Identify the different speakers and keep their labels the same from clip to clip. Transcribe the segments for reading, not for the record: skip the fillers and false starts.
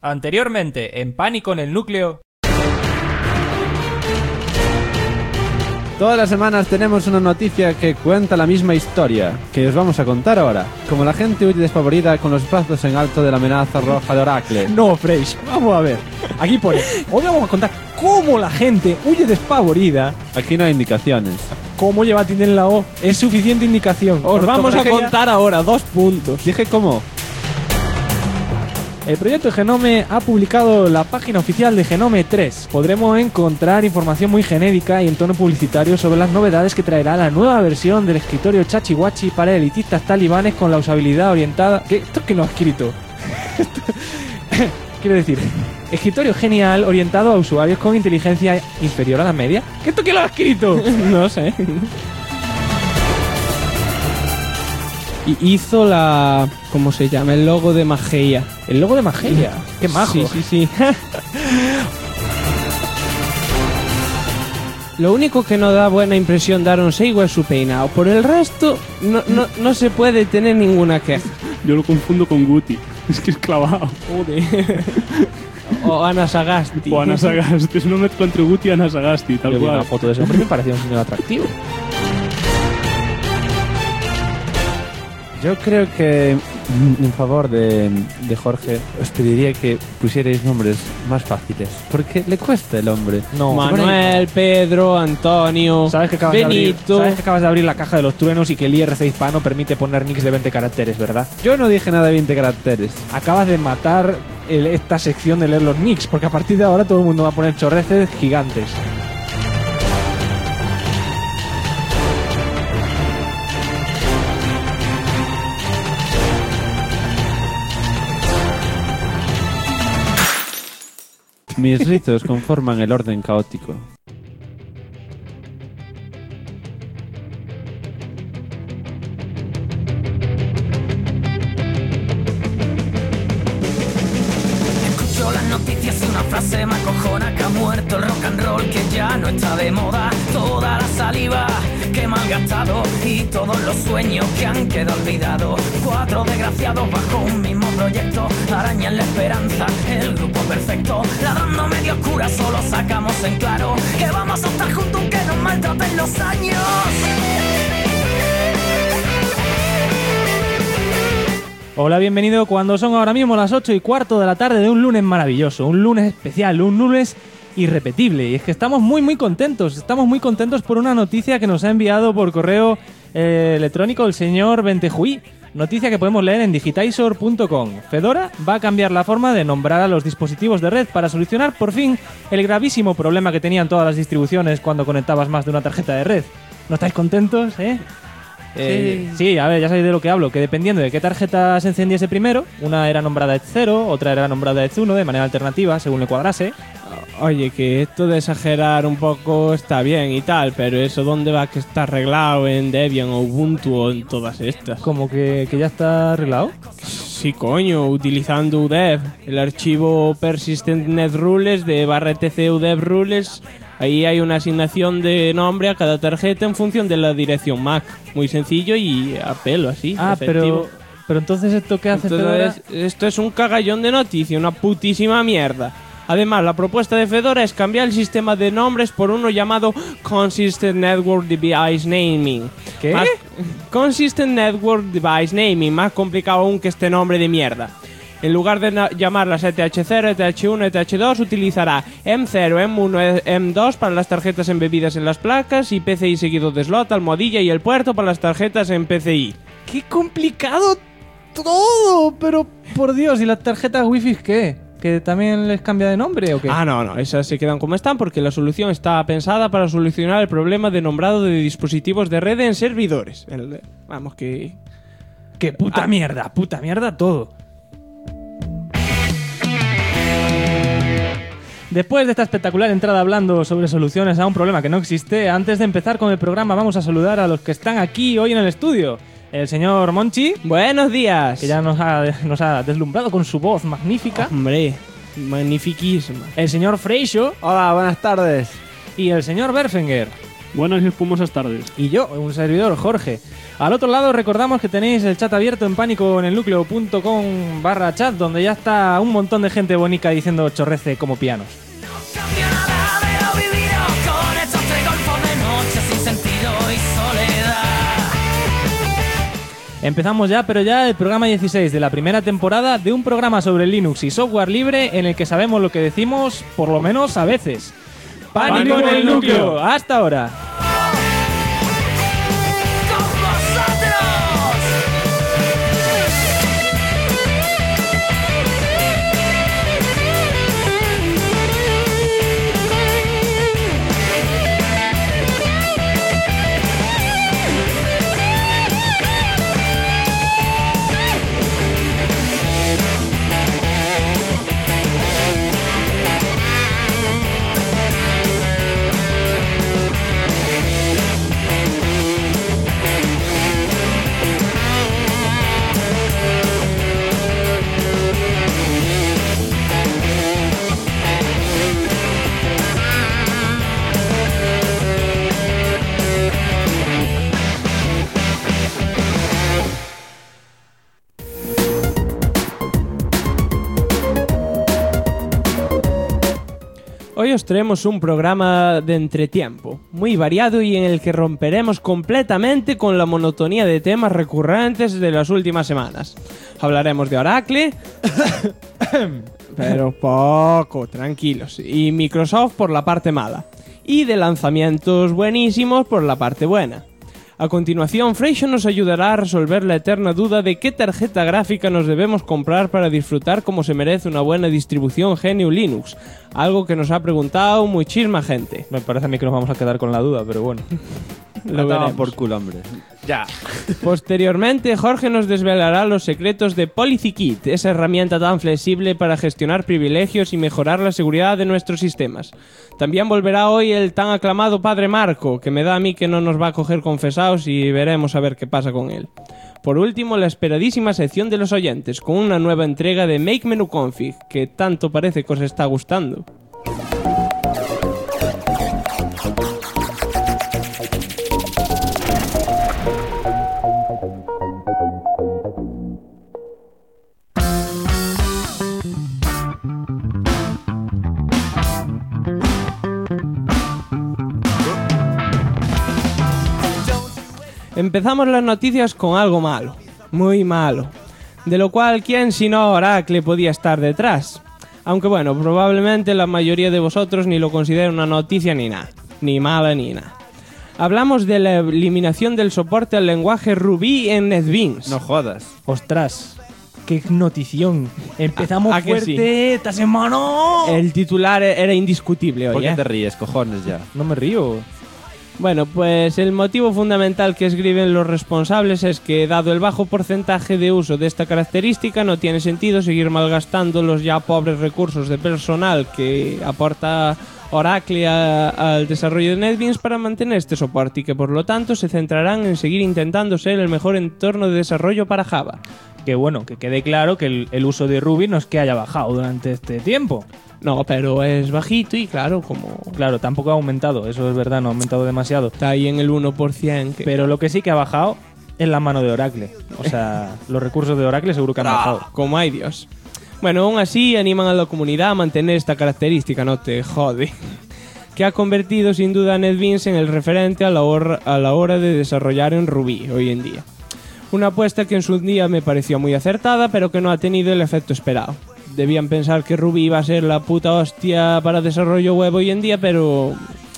Speaker 1: Anteriormente, en Pánico en el Núcleo.
Speaker 2: Todas las semanas tenemos una noticia que cuenta la misma historia, que os vamos a contar ahora. Como la gente huye despavorida con los brazos en alto de la amenaza roja de Oracle.
Speaker 3: No, Fresh, vamos a ver. Aquí pone, hoy vamos a contar cómo la gente huye despavorida.
Speaker 2: Aquí no hay indicaciones.
Speaker 3: ¿Cómo lleva tilde en la O? Es suficiente indicación. Os vamos a contar ahora 2 puntos.
Speaker 2: Dije cómo.
Speaker 3: El proyecto Genome ha publicado la página oficial de Genome 3. Podremos encontrar información muy genérica y en tono publicitario sobre las novedades que traerá la nueva versión del escritorio Chachihuachi para elitistas talibanes con la usabilidad orientada... ¿Qué? ¿Esto que no ha escrito? Quiero decir, escritorio genial orientado a usuarios con inteligencia inferior a la media. ¿Qué esto que lo ha escrito? No sé.
Speaker 4: Y hizo la... ¿cómo se llama? El logo de Mageia.
Speaker 3: ¿El logo de Mageia? ¡Qué majo!
Speaker 4: Sí. Lo único que no da buena impresión de Aaron Seigo es su peinado. Por el resto, no se puede tener ninguna queja.
Speaker 5: Yo lo confundo con Guti. Es que es clavado.
Speaker 4: Joder. O Ana Sagasti.
Speaker 5: O Ana Sagasti. Es una mezcla entre Guti y Ana Sagasti, tal
Speaker 3: Yo vi
Speaker 5: cual.
Speaker 3: una foto de ese hombre y me parecía un señor atractivo.
Speaker 2: Yo creo que en favor de Jorge os pediría que pusierais nombres más fáciles, porque le cuesta el hombre.
Speaker 3: No,
Speaker 4: Manuel, Pedro, Antonio,
Speaker 3: ¿Sabes que acabas
Speaker 4: Benito.
Speaker 3: ¿Sabes que acabas de abrir la caja de los truenos y que el IRC hispano permite poner nicks de 20 caracteres, verdad?
Speaker 2: Yo no dije nada de 20 caracteres.
Speaker 3: Acabas de matar esta sección de leer los nicks, porque a partir de ahora todo el mundo va a poner chorreces gigantes.
Speaker 2: Mis rizos conforman el orden caótico.
Speaker 6: Escucho las noticias y una frase me acojona: que ha muerto el rock and roll, que ya no está de moda. Toda la saliva que malgastado y todos los sueños que han quedado olvidados. 4 desgraciados bajo un mismo proyecto arañan la esperanza, el grupo perfecto. Ladrando medio oscura solo sacamos en claro que vamos a estar juntos aunque nos maltraten los años.
Speaker 3: Hola, bienvenido cuando son ahora mismo las 8:15 de la tarde de un lunes maravilloso, un lunes especial, un lunes irrepetible. Y es que estamos muy contentos, por una noticia que nos ha enviado por correo electrónico el señor Bentejuí. Noticia que podemos leer en digitaizor.com. Fedora va a cambiar la forma de nombrar a los dispositivos de red para solucionar por fin el gravísimo problema que tenían todas las distribuciones cuando conectabas más de una tarjeta de red. ¿No estáis contentos, Sí, a ver, ya sabéis de lo que hablo, que dependiendo de qué tarjeta se encendiese primero, una era nombrada ETH 0, otra era nombrada ETH 1 de manera alternativa, según le cuadrase.
Speaker 4: Oye, que esto de exagerar un poco está bien y tal, pero eso ¿dónde va que está arreglado? ¿En Debian o Ubuntu o en todas estas?
Speaker 3: Como que ya está arreglado.
Speaker 4: Sí, coño, utilizando UDEV, el archivo Persistent Net Rules de /etc UDEV Rules. Ahí hay una asignación de nombre a cada tarjeta en función de la dirección MAC. Muy sencillo y a pelo, así.
Speaker 3: Ah,
Speaker 4: efectivo.
Speaker 3: pero entonces ¿esto qué hace Fedora?
Speaker 4: Entonces, esto es un cagallón de noticia, una putísima mierda. Además, la propuesta de Fedora es cambiar el sistema de nombres por uno llamado Consistent Network Device Naming.
Speaker 3: ¿Qué?
Speaker 4: Consistent Network Device Naming, más complicado aún que este nombre de mierda. En lugar de llamarlas ETH0, ETH1, ETH2, utilizará M0, M1, M2 para las tarjetas embebidas en las placas y PCI seguido de slot, almohadilla y el puerto para las tarjetas en PCI.
Speaker 3: ¡Qué complicado todo! Pero, por Dios, ¿y las tarjetas Wi-Fi qué? ¿Que también les cambia de nombre o qué?
Speaker 4: Ah, no, esas se quedan como están porque la solución está pensada para solucionar el problema de nombrado de dispositivos de red en servidores. Vamos, que...
Speaker 3: ¡Qué puta mierda todo! Después de esta espectacular entrada hablando sobre soluciones a un problema que no existe, antes de empezar con el programa vamos a saludar a los que están aquí hoy en el estudio. El señor Monchi.
Speaker 4: Buenos días.
Speaker 3: Que ya nos ha deslumbrado con su voz magnífica.
Speaker 4: Hombre, magnifiquísima.
Speaker 3: El señor Freixo.
Speaker 2: Hola, buenas tardes.
Speaker 3: Y el señor Berfenger.
Speaker 5: Buenas y espumosas tardes.
Speaker 3: Y yo, un servidor, Jorge. Al otro lado recordamos que tenéis el chat abierto en paniconelnucleo.com/chat, donde ya está un montón de gente bonica diciendo chorrece como pianos.
Speaker 6: No cambia nada de lo vivido con estos 3 golfos de noche sin sentido y soledad.
Speaker 3: Empezamos ya, pero ya el programa 16 de la primera temporada de un programa sobre Linux y software libre en el que sabemos lo que decimos, por lo menos a veces. ¡Pánico en el núcleo! ¡Hasta ahora!
Speaker 6: ¡Con vosotros!
Speaker 4: Hoy os traemos un programa de entretiempo, muy variado y en el que romperemos completamente con la monotonía de temas recurrentes de las últimas semanas. Hablaremos de Oracle, pero poco, tranquilos, y Microsoft por la parte mala, y de lanzamientos buenísimos por la parte buena. A continuación, Freixo nos ayudará a resolver la eterna duda de qué tarjeta gráfica nos debemos comprar para disfrutar como se merece una buena distribución GNU Linux, algo que nos ha preguntado muchísima gente.
Speaker 3: Me parece a mí que nos vamos a quedar con la duda, pero bueno.
Speaker 4: Lo veremos.
Speaker 2: por culo, hombre.
Speaker 1: Ya.
Speaker 4: Posteriormente, Jorge nos desvelará los secretos de PolicyKit, esa herramienta tan flexible para gestionar privilegios y mejorar la seguridad de nuestros sistemas. También volverá hoy el tan aclamado Padre Marco, que me da a mí que no nos va a coger confesados y veremos a ver qué pasa con él. Por último, la esperadísima sección de los oyentes, con una nueva entrega de Make Menu Config, que tanto parece que os está gustando. Empezamos las noticias con algo malo, muy malo, de lo cual quién sino Oracle podía estar detrás. Aunque bueno, probablemente la mayoría de vosotros ni lo considera una noticia ni nada, ni mala ni nada. Hablamos de la eliminación del soporte al lenguaje Ruby en NetBeans.
Speaker 2: No jodas.
Speaker 3: ¡Ostras! ¡Qué notición! Empezamos
Speaker 4: ¿A que
Speaker 3: fuerte
Speaker 4: sí?
Speaker 3: esta semana.
Speaker 4: El titular era indiscutible hoy,
Speaker 2: ¿Por qué
Speaker 4: ¿eh?
Speaker 2: te ríes, cojones, ya?
Speaker 3: No me río.
Speaker 4: Bueno, pues el motivo fundamental que escriben los responsables es que, dado el bajo porcentaje de uso de esta característica, no tiene sentido seguir malgastando los ya pobres recursos de personal que aporta Oracle al desarrollo de NetBeans para mantener este soporte y que, por lo tanto, se centrarán en seguir intentando ser el mejor entorno de desarrollo para Java.
Speaker 3: Que bueno, que quede claro que el uso de Ruby no es que haya bajado durante este tiempo.
Speaker 4: No, pero es bajito y claro, como
Speaker 3: Claro, tampoco ha aumentado, eso es verdad, no ha aumentado demasiado.
Speaker 4: está ahí en el 1%.
Speaker 3: Pero lo que sí que ha bajado es la mano de Oracle. O sea, los recursos de Oracle seguro que han bajado.
Speaker 4: Como hay Dios. Bueno, aún así animan a la comunidad a mantener esta característica, no te jode. Que ha convertido sin duda a NetBeans en el referente a la hora de desarrollar en Ruby hoy en día. Una apuesta que en su día me pareció muy acertada, pero que no ha tenido el efecto esperado. Debían pensar que Ruby iba a ser la puta hostia para desarrollo web hoy en día, pero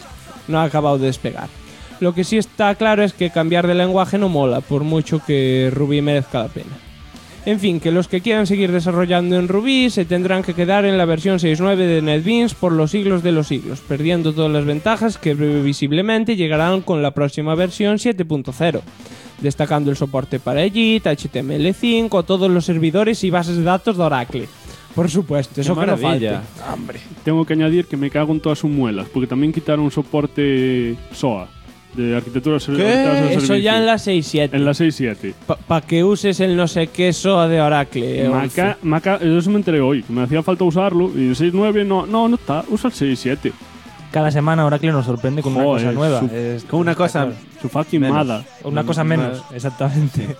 Speaker 4: no ha acabado de despegar. Lo que sí está claro es que cambiar de lenguaje no mola, por mucho que Ruby merezca la pena. En fin, que los que quieran seguir desarrollando en Ruby se tendrán que quedar en la versión 6.9 de NetBeans por los siglos de los siglos, perdiendo todas las ventajas que previsiblemente llegarán con la próxima versión 7.0, destacando el soporte para JIT, HTML5 o todos los servidores y bases de datos de Oracle. Por supuesto, eso que no falte.
Speaker 5: Tengo que añadir que me cago en todas sus muelas, porque también quitaron soporte SOA, de arquitectura orientadas al
Speaker 4: Eso
Speaker 5: servicio.
Speaker 4: ya en la 6.7.
Speaker 5: En la 6.7.
Speaker 4: Para que uses el no sé qué SOA de Oracle.
Speaker 5: Eso me enteré hoy, que me hacía falta usarlo, y el 6.9 no está, usa el 6.7.
Speaker 3: Cada semana Oracle nos sorprende con una
Speaker 5: Joder,
Speaker 3: cosa nueva.
Speaker 2: Con una cosa...
Speaker 5: Su fucking
Speaker 2: Menos.
Speaker 5: mada.
Speaker 3: Una cosa menos, exactamente.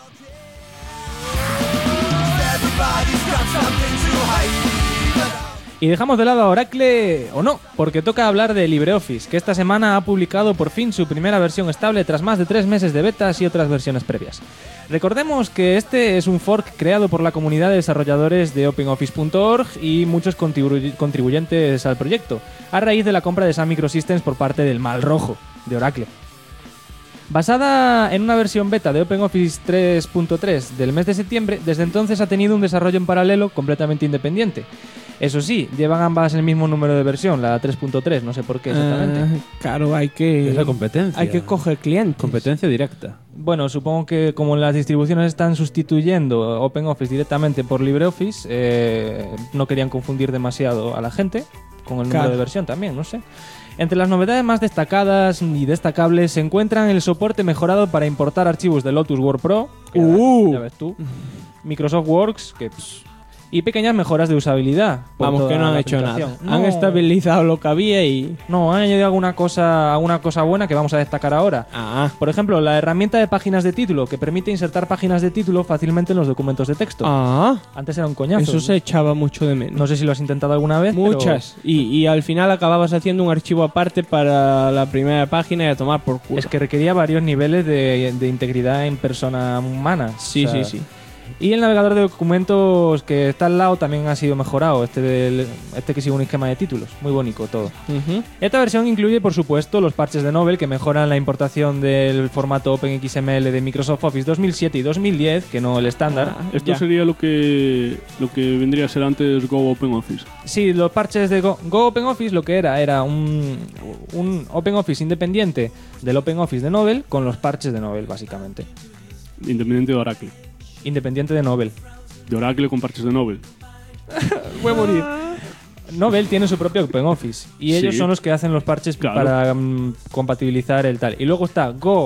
Speaker 3: Y dejamos de lado a Oracle, o no, porque toca hablar de LibreOffice, que esta semana ha publicado por fin su primera versión estable tras más de 3 meses de betas y otras versiones previas. Recordemos que este es un fork creado por la comunidad de desarrolladores de OpenOffice.org y muchos contribuyentes al proyecto, a raíz de la compra de Sun Microsystems por parte del Mal Rojo de Oracle. Basada en una versión beta de OpenOffice 3.3 del mes de septiembre, desde entonces ha tenido un desarrollo en paralelo completamente independiente. Eso sí, llevan ambas el mismo número de versión, la 3.3, no sé por qué exactamente.
Speaker 4: Claro, hay que...
Speaker 2: Es la competencia.
Speaker 4: Hay que coger clientes.
Speaker 2: Competencia directa.
Speaker 3: Bueno, supongo que como las distribuciones están sustituyendo OpenOffice directamente por LibreOffice, no querían confundir demasiado a la gente con el número de versión también, no sé. Entre las novedades más destacadas y destacables se encuentran el soporte mejorado para importar archivos de Lotus Word Pro, que ya ves tú, Microsoft Works, y pequeñas mejoras de usabilidad. por
Speaker 4: Vamos,
Speaker 3: toda
Speaker 4: que no han
Speaker 3: la
Speaker 4: hecho nada.
Speaker 3: aplicación.
Speaker 4: Han
Speaker 3: No.
Speaker 4: estabilizado lo que había y...
Speaker 3: No, han añadido alguna cosa buena que vamos a destacar ahora.
Speaker 4: Ah,
Speaker 3: Por ejemplo, la herramienta de páginas de título, que permite insertar páginas de título fácilmente en los documentos de texto. Antes era un coñazo.
Speaker 4: eso se echaba mucho de menos.
Speaker 3: No sé si lo has intentado alguna vez. pero-
Speaker 4: Muchas. Y al final acababas haciendo un archivo aparte para la primera página y a tomar por culo.
Speaker 3: Es que requería varios niveles de integridad en persona humana.
Speaker 4: Sí,
Speaker 3: O sea,
Speaker 4: sí.
Speaker 3: Y el navegador de documentos que está al lado también ha sido mejorado. Este que sigue un esquema de títulos. Muy bonito todo.
Speaker 4: Ujú.
Speaker 3: Esta versión incluye, por supuesto, los parches de Novell que mejoran la importación del formato OpenXML de Microsoft Office 2007 y 2010, que no el estándar.
Speaker 5: Esto
Speaker 4: Ya.
Speaker 5: sería lo que vendría a ser antes Go OpenOffice.
Speaker 3: Sí, los parches de Go OpenOffice lo que era un OpenOffice independiente del OpenOffice de Novell con los parches de Novell, básicamente.
Speaker 5: Independiente de Oracle.
Speaker 3: Independiente de Novell.
Speaker 5: De Oracle con parches de Novell.
Speaker 3: Voy a morir. Novell tiene su propio OpenOffice y ellos
Speaker 5: Sí.
Speaker 3: son los que hacen los parches
Speaker 5: Claro.
Speaker 3: para compatibilizar el tal. Y luego está Go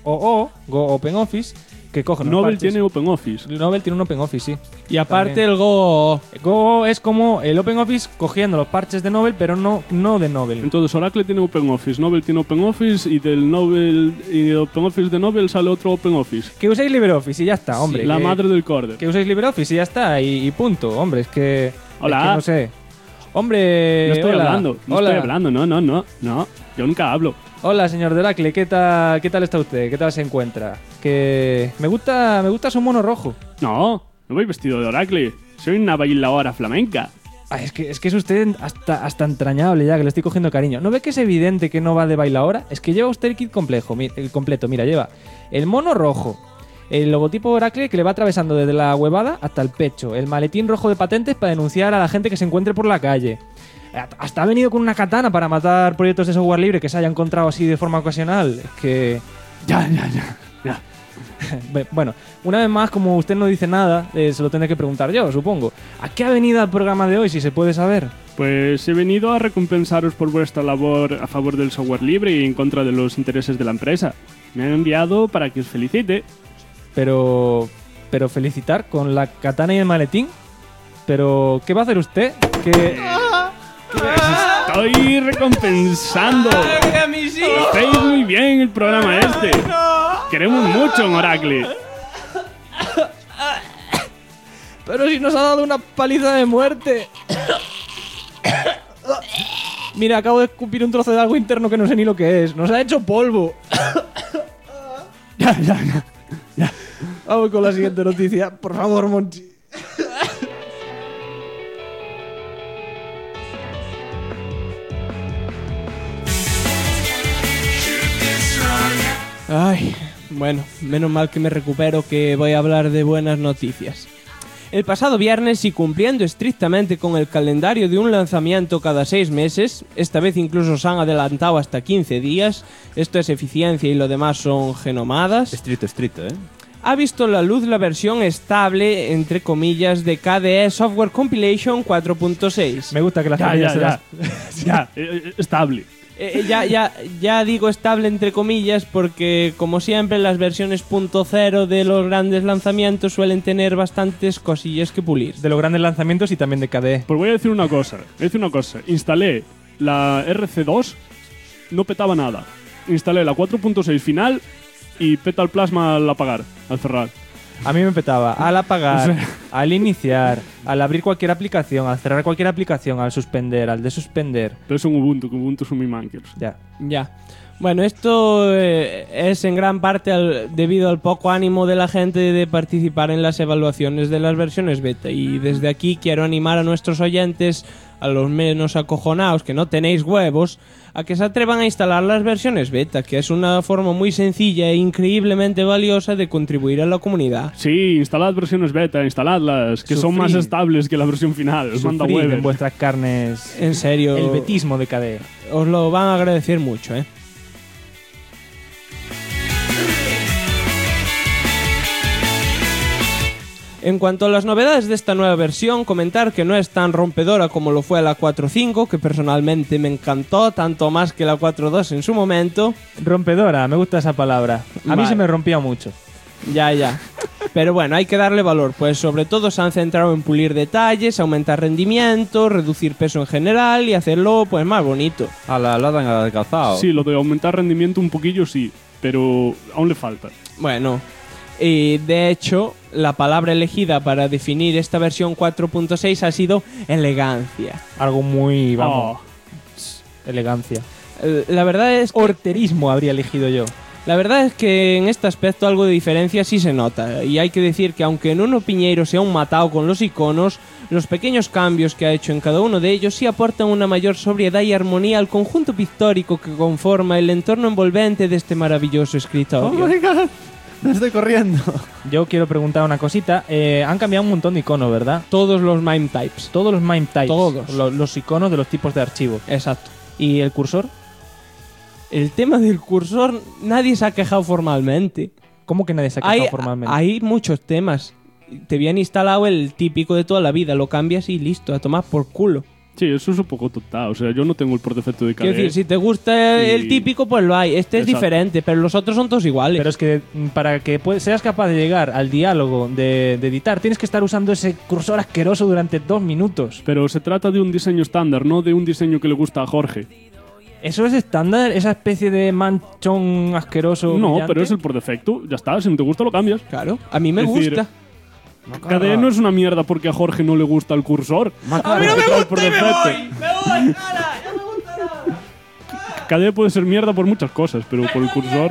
Speaker 3: OpenOffice, que coge los
Speaker 5: Novell
Speaker 3: parches.
Speaker 5: tiene OpenOffice.
Speaker 3: Novell tiene un OpenOffice, sí.
Speaker 4: Y aparte
Speaker 3: También.
Speaker 4: el Go...
Speaker 3: Go es como el OpenOffice cogiendo los parches de Novell, pero no de Novell.
Speaker 5: Entonces Oracle tiene OpenOffice, Novell tiene OpenOffice y del Novell y de OpenOffice de Novell sale otro OpenOffice.
Speaker 3: Que uséis LibreOffice y ya está, hombre.
Speaker 5: La
Speaker 3: que-
Speaker 5: madre del corder.
Speaker 3: Que uséis LibreOffice y ya está, y punto. Hombre, es que...
Speaker 5: Hola.
Speaker 3: es que no sé. Hombre...
Speaker 5: No estoy
Speaker 3: hola.
Speaker 5: hablando, no
Speaker 3: Hola.
Speaker 5: estoy hablando, no. Yo nunca hablo.
Speaker 3: Hola, señor de Oracle, ¿qué tal está usted? ¿Qué tal se encuentra? Que me gusta su mono rojo.
Speaker 5: No voy vestido de Oracle. Soy una bailadora flamenca.
Speaker 3: Ay, es que es usted hasta entrañable ya, que le estoy cogiendo cariño. ¿No ve que es evidente que no va de bailaora? Es que lleva usted el kit completo, mira, lleva el mono rojo, el logotipo Oracle que le va atravesando desde la huevada hasta el pecho, el maletín rojo de patentes para denunciar a la gente que se encuentre por la calle. Hasta ha venido con una katana para matar proyectos de software libre que se haya encontrado así de forma ocasional. Es que...
Speaker 5: Ya.
Speaker 3: Bueno, una vez más, como usted no dice nada, se lo tendré que preguntar yo, supongo. ¿A qué ha venido el programa de hoy, si se puede saber?
Speaker 5: Pues he venido a recompensaros por vuestra labor a favor del software libre y en contra de los intereses de la empresa. Me han enviado para que os felicite.
Speaker 3: Pero felicitar con la katana y el maletín. Pero, ¿qué va a hacer usted? Que...
Speaker 5: Estoy recompensando. Lo hacéis muy bien el programa este. Queremos mucho en Oracle.
Speaker 3: Pero si nos ha dado una paliza de muerte. Mira, acabo de escupir un trozo de algo interno que no sé ni lo que es. Nos ha hecho polvo.
Speaker 5: Ya.
Speaker 3: Vamos con la siguiente noticia. Por favor, Monchi.
Speaker 4: Ay, bueno, menos mal que me recupero, que voy a hablar de buenas noticias. El pasado viernes, y cumpliendo estrictamente con el calendario de un lanzamiento cada 6 meses, esta vez incluso se han adelantado hasta 15 días, esto es eficiencia y lo demás son genomadas,
Speaker 2: Estrito, ¿eh?
Speaker 4: ha visto la luz la versión estable, entre comillas, de KDE Software Compilation 4.6.
Speaker 3: Me gusta que las
Speaker 5: Ya.
Speaker 3: comillas se las-
Speaker 5: Ya, estable.
Speaker 4: Ya digo estable entre comillas porque, como siempre, las versiones .0 de los grandes lanzamientos suelen tener bastantes cosillas que pulir.
Speaker 3: De los grandes lanzamientos y también de KDE.
Speaker 5: Pues voy a decir una cosa. Instalé la RC2 no petaba nada. Instalé la 4.6 final y peta el plasma al apagar, al cerrar.
Speaker 3: A mí me petaba al apagar, al iniciar, al abrir cualquier aplicación, al cerrar cualquier aplicación, al suspender, al desuspender.
Speaker 5: Pero es un Ubuntu, que Ubuntu son muy mankers.
Speaker 3: Ya.
Speaker 4: Ya. Bueno, esto es en gran parte debido al poco ánimo de la gente de participar en las evaluaciones de las versiones beta. Y desde aquí quiero animar a nuestros oyentes, a los menos acojonados que no tenéis huevos, a que se atrevan a instalar las versiones beta, que es una forma muy sencilla e increíblemente valiosa de contribuir a la comunidad.
Speaker 5: Sí, instalad versiones beta, instaladlas, que son más estables que la versión final. Os manda
Speaker 3: Sufrid
Speaker 5: huevos.
Speaker 3: en vuestras carnes
Speaker 4: En serio,
Speaker 3: el betismo de KDE.
Speaker 4: os lo van a agradecer mucho, ¿eh? En cuanto a las novedades de esta nueva versión, comentar que no es tan rompedora como lo fue la 4.5, que personalmente me encantó, tanto más que la 4.2 en su momento.
Speaker 3: Rompedora, me gusta esa palabra. A mí
Speaker 4: Vale.
Speaker 3: se me rompía mucho.
Speaker 4: Ya. Pero bueno, hay que darle valor, pues sobre todo se han centrado en pulir detalles, aumentar rendimiento, reducir peso en general y hacerlo pues más bonito.
Speaker 2: A la lo han alcanzado.
Speaker 5: Sí, lo de aumentar rendimiento un poquillo sí, pero aún le falta.
Speaker 4: Bueno, y de hecho, la palabra elegida para definir esta versión 4.6 ha sido elegancia.
Speaker 3: Algo muy, vamos,
Speaker 5: Oh,
Speaker 3: elegancia.
Speaker 4: La verdad es que
Speaker 3: Horterismo habría elegido yo.
Speaker 4: La verdad es que en este aspecto algo de diferencia sí se nota, y hay que decir que aunque Nuno Piñeiro se ha un matado con los iconos, los pequeños cambios que ha hecho en cada uno de ellos sí aportan una mayor sobriedad y armonía al conjunto pictórico que conforma el entorno envolvente de este maravilloso escritorio.
Speaker 2: Oh my god, me estoy corriendo.
Speaker 3: Yo quiero preguntar una cosita. Han cambiado un montón de iconos, ¿verdad?
Speaker 4: Todos los MIME types.
Speaker 3: Todos los MIME types.
Speaker 4: Todos.
Speaker 3: Los iconos de los tipos de archivo.
Speaker 4: Exacto.
Speaker 3: ¿Y el cursor?
Speaker 4: El tema del cursor nadie se ha quejado formalmente.
Speaker 3: ¿Cómo que nadie se ha quejado formalmente?
Speaker 4: Hay muchos temas. Te habían instalado el típico de toda la vida, lo cambias y listo, a tomar por culo.
Speaker 5: sí, eso es un poco total. O sea, yo no tengo el por defecto de KDE.
Speaker 4: Quiero decir, si te gusta
Speaker 5: Y-
Speaker 4: el típico, pues lo hay. Este es
Speaker 5: Exacto.
Speaker 4: diferente, pero los otros son todos iguales.
Speaker 3: Pero es que para que seas capaz de llegar al diálogo de editar, tienes que estar usando ese cursor asqueroso durante 2 minutos.
Speaker 5: Pero se trata de un diseño estándar, no de un diseño que le gusta a Jorge.
Speaker 3: ¿Eso es estándar? ¿Esa especie de manchón asqueroso?
Speaker 5: No,
Speaker 3: brillante?
Speaker 5: pero es el por defecto. Ya está, si no te gusta lo cambias.
Speaker 4: Claro, a mí me
Speaker 5: Es decir,
Speaker 4: gusta.
Speaker 5: KDE no es una mierda porque a Jorge no le gusta el cursor.
Speaker 4: ¡A mí no me
Speaker 5: Trae
Speaker 4: gusta
Speaker 5: por
Speaker 4: y me
Speaker 5: defecto.
Speaker 4: voy! ¡Me voy! ¡Hala! ¡Ya me gusta nada!
Speaker 5: KDE puede ser mierda por muchas cosas, pero por el cursor...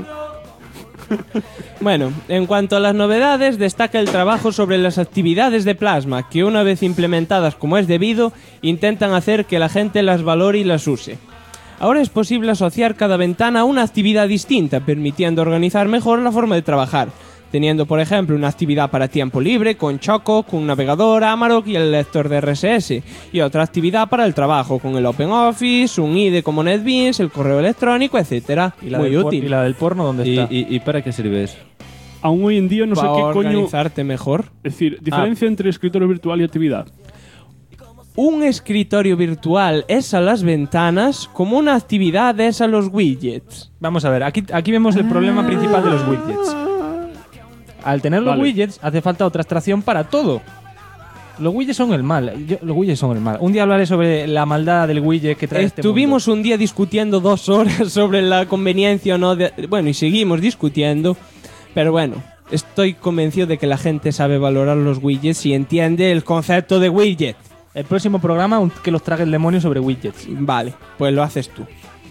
Speaker 4: Bueno, en cuanto a las novedades, destaca el trabajo sobre las actividades de Plasma, que una vez implementadas como es debido, intentan hacer que la gente las valore y las use. Ahora es posible asociar cada ventana a una actividad distinta, permitiendo organizar mejor la forma de trabajar, teniendo por ejemplo una actividad para tiempo libre con Choco, con un navegador, Amarok y el lector de RSS, y otra actividad para el trabajo con el OpenOffice, un IDE como NetBeans, el correo electrónico, etcétera.
Speaker 3: ¿Y la,
Speaker 4: Muy
Speaker 3: del
Speaker 4: útil.
Speaker 3: ¿Y la del porno dónde está?
Speaker 2: ¿Y para qué sirve eso?
Speaker 5: Aún hoy en día no sé
Speaker 4: Para
Speaker 5: qué coño...
Speaker 4: organizarte mejor.
Speaker 5: Es decir, diferencia entre escritorio virtual y actividad.
Speaker 4: Un escritorio virtual es a las ventanas como una actividad es a los widgets.
Speaker 3: Vamos a ver, aquí vemos el problema principal de los widgets. Al tener los
Speaker 5: Vale.
Speaker 3: widgets, hace falta otra abstracción para todo. Los widgets son el mal. Los widgets son el mal. Un día hablaré sobre la maldad del widget que trae este
Speaker 4: Estuvimos un día discutiendo 2 horas sobre la conveniencia o no de... Bueno, y seguimos discutiendo. Pero bueno, estoy convencido de que la gente sabe valorar los widgets y entiende el concepto de widget.
Speaker 3: mundo. El próximo programa, que los trague el demonio sobre widgets.
Speaker 4: Vale, pues lo haces tú.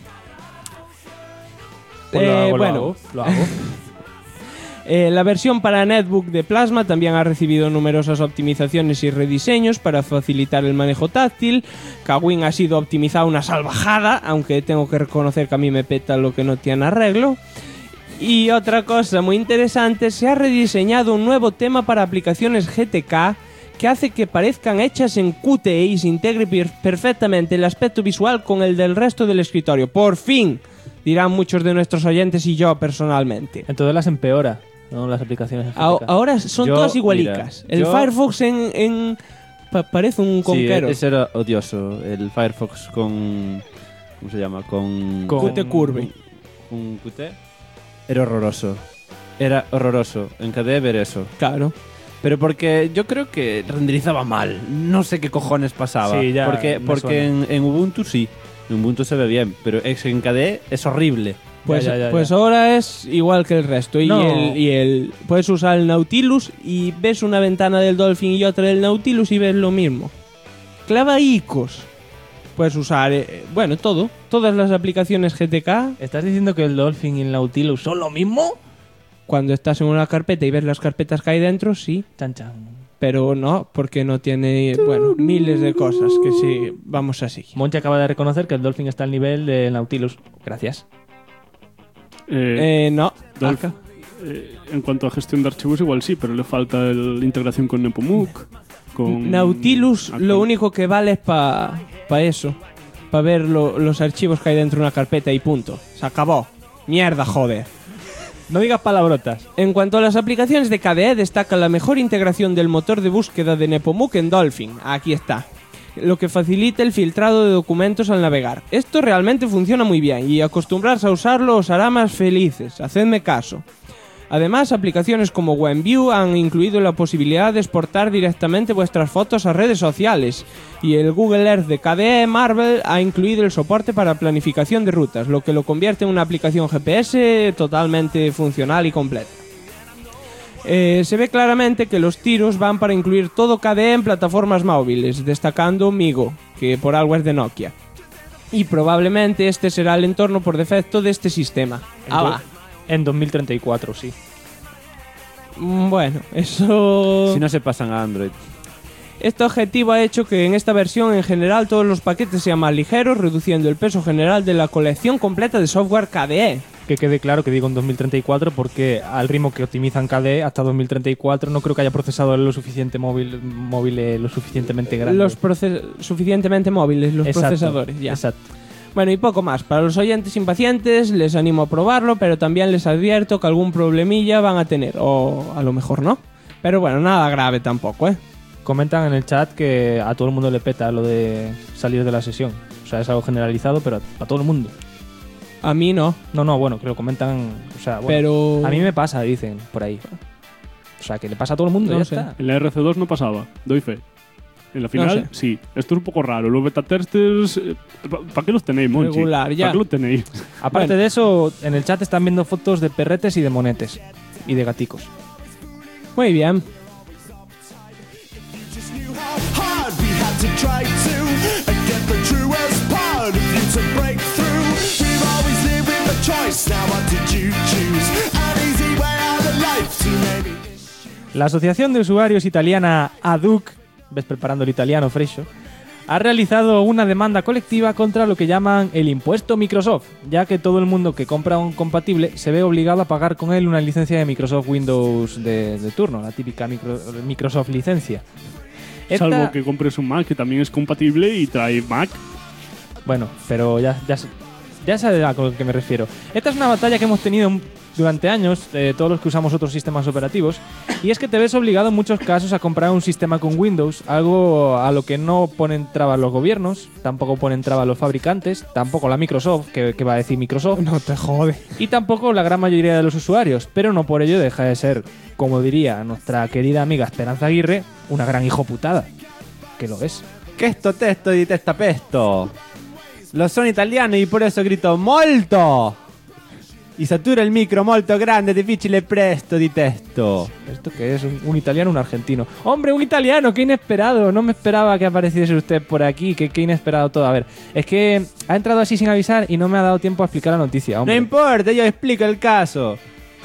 Speaker 3: Pues
Speaker 4: bueno,
Speaker 3: lo hago.
Speaker 4: La versión para netbook de Plasma también ha recibido numerosas optimizaciones y rediseños para facilitar el manejo táctil. Kawin ha sido optimizado una salvajada, aunque tengo que reconocer que a mí me peta lo que no tiene arreglo. Y otra cosa muy interesante, se ha rediseñado un nuevo tema para aplicaciones GTK que hace que parezcan hechas en Qt y se integre perfectamente el aspecto visual con el del resto del escritorio. ¡Por fin! Dirán muchos de nuestros oyentes y yo personalmente.
Speaker 3: Entonces las empeora, ¿no? Las aplicaciones.
Speaker 4: Ahora son
Speaker 2: Yo,
Speaker 4: todas igualicas.
Speaker 2: mira,
Speaker 4: El
Speaker 2: yo-
Speaker 4: Firefox parece un
Speaker 2: Sí,
Speaker 4: conquero.
Speaker 2: ese era odioso. El Firefox con... ¿Cómo se llama? Con
Speaker 4: Qt Curve.
Speaker 2: ¿Un Qt? Era horroroso. Era horroroso. En KDE ver eso.
Speaker 4: Claro.
Speaker 2: Pero porque yo creo que renderizaba mal. No sé qué cojones pasaba.
Speaker 3: Sí, ya
Speaker 2: porque
Speaker 3: me
Speaker 2: porque
Speaker 3: suena.
Speaker 2: en Ubuntu sí. En Ubuntu se ve bien, pero en KDE es horrible.
Speaker 4: Pues,
Speaker 3: Ya.
Speaker 4: pues ahora es igual que el resto.
Speaker 3: No.
Speaker 4: Puedes usar el Nautilus y ves una ventana del Dolphin y otra del Nautilus y ves lo mismo. Clavicos. Puedes usar, todo. Todas las aplicaciones GTK.
Speaker 3: ¿Estás diciendo que el Dolphin y el Nautilus son lo mismo?
Speaker 4: Cuando estás en una carpeta y ves las carpetas que hay dentro, sí.
Speaker 3: Chan chan.
Speaker 4: Pero no, porque no tiene, miles de cosas que sí, vamos así.
Speaker 3: Monchi acaba de reconocer que el Dolphin está al nivel del Nautilus. Gracias.
Speaker 4: No.
Speaker 5: Dolph,
Speaker 4: Acá.
Speaker 5: en cuanto a gestión de archivos, igual sí, pero le falta la integración con Nepomuk. Con
Speaker 4: Nautilus
Speaker 5: Acom.
Speaker 4: lo único que vale es para eso. Para ver los archivos que hay dentro de una carpeta y punto. Se acabó. Mierda, joder.
Speaker 3: No digas palabrotas.
Speaker 4: En cuanto a las aplicaciones de KDE, destaca la mejor integración del motor de búsqueda de Nepomuk en Dolphin. Aquí está. Lo que facilita el filtrado de documentos al navegar. Esto realmente funciona muy bien y acostumbrarse a usarlo os hará más felices. Hacedme caso. Además, aplicaciones como OneView han incluido la posibilidad de exportar directamente vuestras fotos a redes sociales y el Google Earth de KDE Marvel ha incluido el soporte para planificación de rutas, lo que lo convierte en una aplicación GPS totalmente funcional y completa. Se ve claramente que los tiros van para incluir todo KDE en plataformas móviles, destacando Migo, que por algo es de Nokia. Y probablemente este será el entorno por defecto de este sistema.
Speaker 3: En 2034, sí.
Speaker 4: Bueno, eso...
Speaker 2: Si no se pasan a Android.
Speaker 4: Este objetivo ha hecho que en esta versión en general todos los paquetes sean más ligeros, reduciendo el peso general de la colección completa de software KDE.
Speaker 3: Que quede claro que digo en 2034 porque al ritmo que optimizan KDE hasta 2034 no creo que haya procesadores lo suficiente móviles lo suficientemente grandes.
Speaker 4: Suficientemente móviles los
Speaker 3: Exacto,
Speaker 4: procesadores, ya.
Speaker 3: Exacto.
Speaker 4: Bueno, y poco más. Para los oyentes impacientes les animo a probarlo, pero también les advierto que algún problemilla van a tener, o a lo mejor no. Pero bueno, nada grave tampoco, ¿eh?
Speaker 3: Comentan en el chat que a todo el mundo le peta lo de salir de la sesión. O sea, es algo generalizado, pero a todo el mundo.
Speaker 4: A mí no.
Speaker 3: No, bueno, que lo comentan. O sea, bueno,
Speaker 4: Pero...
Speaker 3: a mí me pasa, dicen por ahí. O sea, que le pasa a todo el mundo,
Speaker 4: No
Speaker 3: ya
Speaker 4: sé.
Speaker 3: está.
Speaker 5: En la RC2 no pasaba, doy fe. En la final,
Speaker 4: No sé.
Speaker 5: sí. Esto es un poco raro. Los beta testers, ¿para qué los tenéis, Monchi?
Speaker 4: Regular, ya.
Speaker 5: ¿Para qué los tenéis?
Speaker 3: Aparte
Speaker 4: Bueno.
Speaker 3: de eso, en el chat están viendo fotos de perretes y de monetes. Y de gaticos.
Speaker 4: Muy bien.
Speaker 7: Just knew how hard we had to try to get the truest part of you to break through. We've always lived with a choice, now what did you choose? An easy way out of life, too many issues.
Speaker 3: La Asociación de Usuarios Italiana ADUC, ves preparando el italiano, Freixo, ha realizado una demanda colectiva contra lo que llaman el impuesto Microsoft, ya que todo el mundo que compra un compatible se ve obligado a pagar con él una licencia de Microsoft Windows de turno, la típica Microsoft licencia.
Speaker 5: Salvo que compres un Mac que también es compatible y trae Mac.
Speaker 3: Bueno, pero ya sabes a lo que me refiero. Esta es una batalla que hemos tenido durante años, todos los que usamos otros sistemas operativos, y es que te ves obligado en muchos casos a comprar un sistema con Windows, algo a lo que no ponen trabas los gobiernos, tampoco ponen trabas los fabricantes, tampoco la Microsoft, que va a decir Microsoft,
Speaker 4: No te jode.
Speaker 3: y tampoco la gran mayoría de los usuarios, pero no por ello deja de ser, como diría nuestra querida amiga Esperanza Aguirre, una gran hijoputada, que lo es.
Speaker 2: Che sto testo di testa pesto. Lo sono italiano e por eso grito molto. Y satura il micro molto grande, difficile presto di testo.
Speaker 3: ¿Esto qué es? ¿Un italiano o un argentino? ¡Hombre, un italiano! ¡Qué inesperado! No me esperaba que apareciese usted por aquí. Qué inesperado todo. A ver, es que ha entrado así sin avisar y no me ha dado tiempo a explicar la noticia,
Speaker 2: No
Speaker 3: hombre.
Speaker 2: importa, io explico il caso.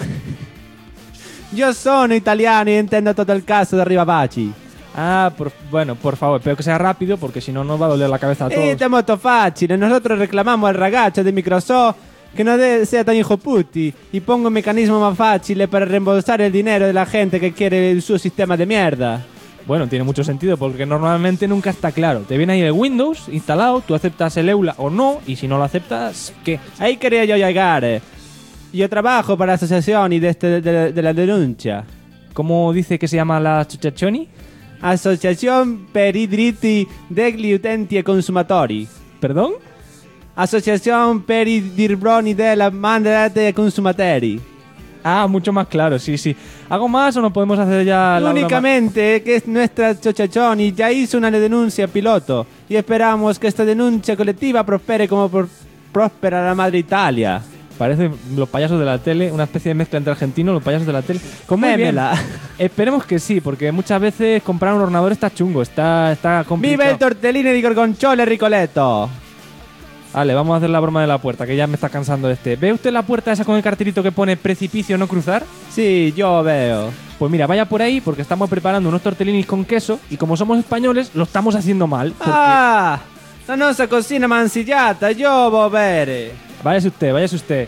Speaker 2: Io sono italiano e intendo tutto il caso de arriba Baci.
Speaker 3: Ah, bueno, por favor, espero que sea rápido porque si no nos va a doler la cabeza a todos.
Speaker 2: È molto facile, nosotros reclamamos al ragazzo de Microsoft que no sea tan hijo puti y ponga un mecanismo más fácil para reembolsar el dinero de la gente que quiere el su sistema de mierda.
Speaker 3: Bueno, tiene mucho sentido porque normalmente nunca está claro. Te viene ahí el Windows instalado, tú aceptas el EULA o no, y si no lo aceptas, ¿qué?
Speaker 2: Ahí quería yo llegar. Yo trabajo para la asociación y de la denuncia.
Speaker 3: ¿Cómo dice que se llama la asociazione?
Speaker 2: Associazione per i diritti degli utenti e consumatori.
Speaker 3: ¿Perdón?
Speaker 2: Associazione per i diritti della mandate e consumatori.
Speaker 3: Ah, mucho más claro, sí, sí. ¿Algo más o nos podemos hacer ya la
Speaker 2: Únicamente que es nuestra chochachón y ya hizo una denuncia piloto y esperamos que esta denuncia colectiva prospere como próspera la madre Italia.
Speaker 3: Parece los payasos de la tele, una especie de mezcla entre argentinos, los payasos de la tele.
Speaker 2: Comémela.
Speaker 3: Esperemos que sí, porque muchas veces comprar un ordenador está chungo, está complicado.
Speaker 2: ¡Viva el tortellini di gorgonzola e Ricoletto!
Speaker 3: Vale, vamos a hacer la broma de la puerta, que ya me está cansando este. ¿Ve usted la puerta esa con el cartelito que pone precipicio no cruzar?
Speaker 2: Sí, yo veo.
Speaker 3: Pues mira, vaya por ahí porque estamos preparando unos tortellinis con queso y como somos españoles lo estamos haciendo mal. Porque...
Speaker 2: Ah, la nostra cocina mansillata, yo voy a ver.
Speaker 3: Váyase usted, váyase usted.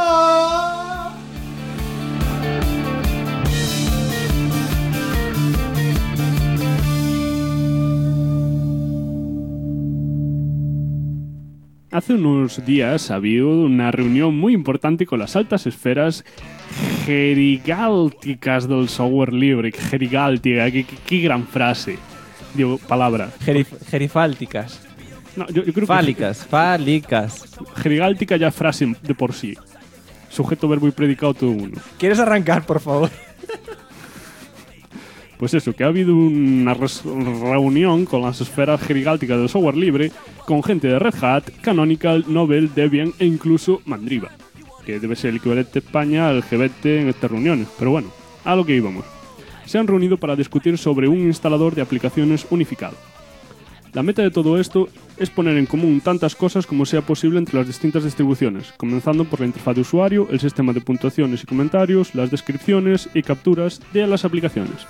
Speaker 5: Hace unos días ha habido una reunión muy importante con las altas esferas gerigálticas del software libre. Gerigáltica, qué gran frase. Digo, palabra.
Speaker 3: Gerifálticas.
Speaker 5: No, yo creo
Speaker 2: Fálicas.
Speaker 5: que gerigáltica ya es frase de por sí. Sujeto, verbo y predicado todo uno.
Speaker 3: ¿Quieres arrancar, por favor?
Speaker 5: Pues eso, que ha habido una reunión con las esferas gerigálticas del software libre con gente de Red Hat, Canonical, Novell, Debian e incluso Mandriva, que debe ser el equivalente de España al GBT en estas reuniones. Pero bueno, a lo que íbamos. Se han reunido para discutir sobre un instalador de aplicaciones unificado. La meta de todo esto es poner en común tantas cosas como sea posible entre las distintas distribuciones, comenzando por la interfaz de usuario, el sistema de puntuaciones y comentarios, las descripciones y capturas de las aplicaciones.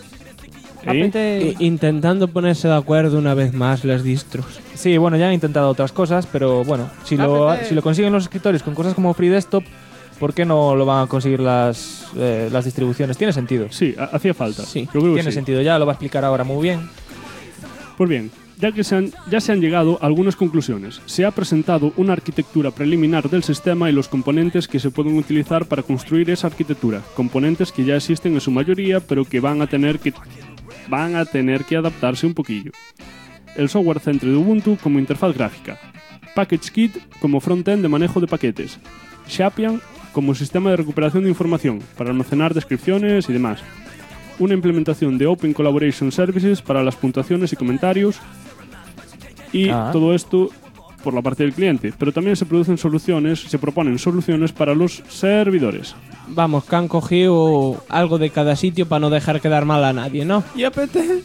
Speaker 4: Intentando ponerse de acuerdo una vez más las distros.
Speaker 3: Sí, bueno, ya han intentado otras cosas, pero bueno, si lo consiguen los escritores con cosas como Free Desktop, ¿por qué no lo van a conseguir las distribuciones? Tiene sentido.
Speaker 5: Sí, hacía falta.
Speaker 4: Sí,
Speaker 5: yo creo que
Speaker 3: Tiene
Speaker 5: sí.
Speaker 3: sentido, ya lo va a explicar ahora muy bien.
Speaker 5: Pues bien, ya se han llegado a algunas conclusiones. Se ha presentado una arquitectura preliminar del sistema y los componentes que se pueden utilizar para construir esa arquitectura. Componentes que ya existen en su mayoría, pero que van a tener que adaptarse un poquillo. El software centre de Ubuntu como interfaz gráfica. PackageKit como frontend de manejo de paquetes. Shapian como sistema de recuperación de información para almacenar descripciones y demás. Una implementación de Open Collaboration Services para las puntuaciones y comentarios. Y todo esto por la parte del cliente. Pero también se proponen soluciones para los servidores.
Speaker 4: Vamos, que han cogido algo de cada sitio para no dejar quedar mal a nadie, ¿no?
Speaker 2: Y apete.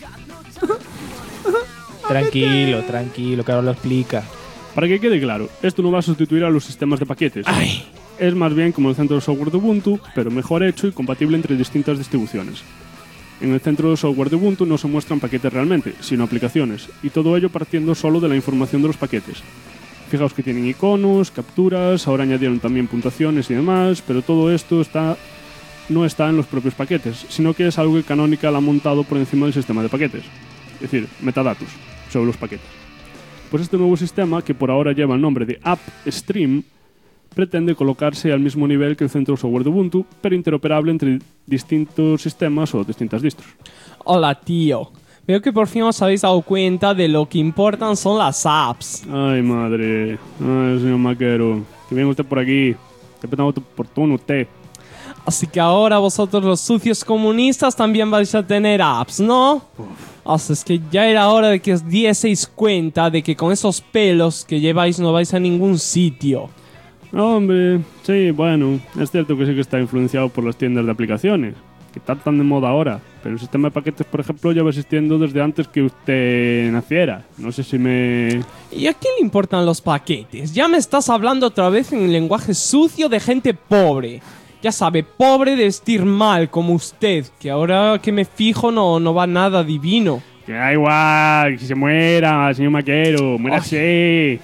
Speaker 3: Tranquilo, que ahora lo explica.
Speaker 5: Para que quede claro, esto no va a sustituir a los sistemas de paquetes. Es más bien como el centro de software de Ubuntu, pero mejor hecho y compatible entre distintas distribuciones. En el centro de software de Ubuntu no se muestran paquetes realmente, sino aplicaciones, y todo ello partiendo solo de la información de los paquetes. Fijaos que tienen iconos, capturas, ahora añadieron también puntuaciones y demás, pero todo esto no está en los propios paquetes, sino que es algo que Canonical ha montado por encima del sistema de paquetes, es decir, metadatos sobre los paquetes. Pues este nuevo sistema, que por ahora lleva el nombre de AppStream, pretende colocarse al mismo nivel que el centro de software de Ubuntu, pero interoperable entre distintos sistemas o distintas distros.
Speaker 4: Hola, tío. Veo que por fin os habéis dado cuenta de lo que importan son las apps.
Speaker 5: Ay, madre. Ay, señor Maquero. Que venga usted por aquí. Te pretendo oportuno usted.
Speaker 4: Así que ahora vosotros los sucios comunistas también vais a tener apps, ¿no? O sea, es que ya era hora de que os dieseis cuenta de que con esos pelos que lleváis no vais a ningún sitio.
Speaker 5: Hombre, sí, bueno. Es cierto que sí que está influenciado por las tiendas de aplicaciones, que están tan de moda ahora. Pero el sistema de paquetes, por ejemplo, lleva existiendo desde antes que usted naciera. No sé si me...
Speaker 4: ¿Y a quién le importan los paquetes? Ya me estás hablando otra vez en el lenguaje sucio de gente pobre. Ya sabe, pobre de vestir mal, como usted, que ahora que me fijo no va nada divino.
Speaker 5: Que da igual, que se muera, señor Maquero, muérase.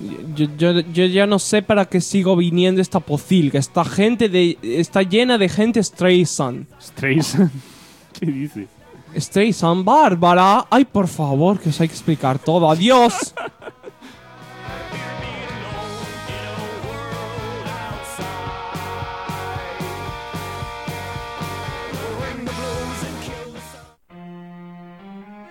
Speaker 4: Yo ya no sé para qué sigo viniendo esta pocilga. Está llena de gente Streisand.
Speaker 5: ¿Streisand? ¿Qué dice?
Speaker 4: Streisand, Bárbara. Ay, por favor, que os hay que explicar todo. Adiós.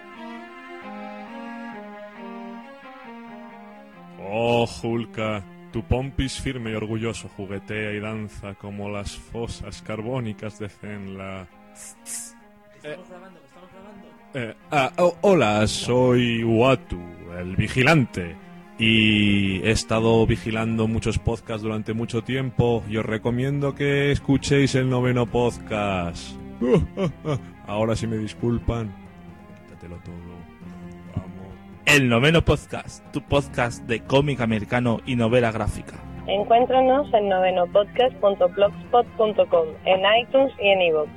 Speaker 8: Oh, Hulka, Tu pompis firme y orgulloso juguetea y danza como las fosas carbónicas de Zenla.
Speaker 3: Estamos grabando.
Speaker 8: Hola, soy Uatu, el vigilante. Y he estado vigilando muchos podcasts durante mucho tiempo y os recomiendo que escuchéis el 9º podcast. Ahora si me disculpan, quítatelo todo. Vamos.
Speaker 9: El 9º podcast, tu podcast de cómic americano y novela gráfica.
Speaker 10: Encuéntranos en novenopodcast.blogspot.com, en iTunes y en iVoox.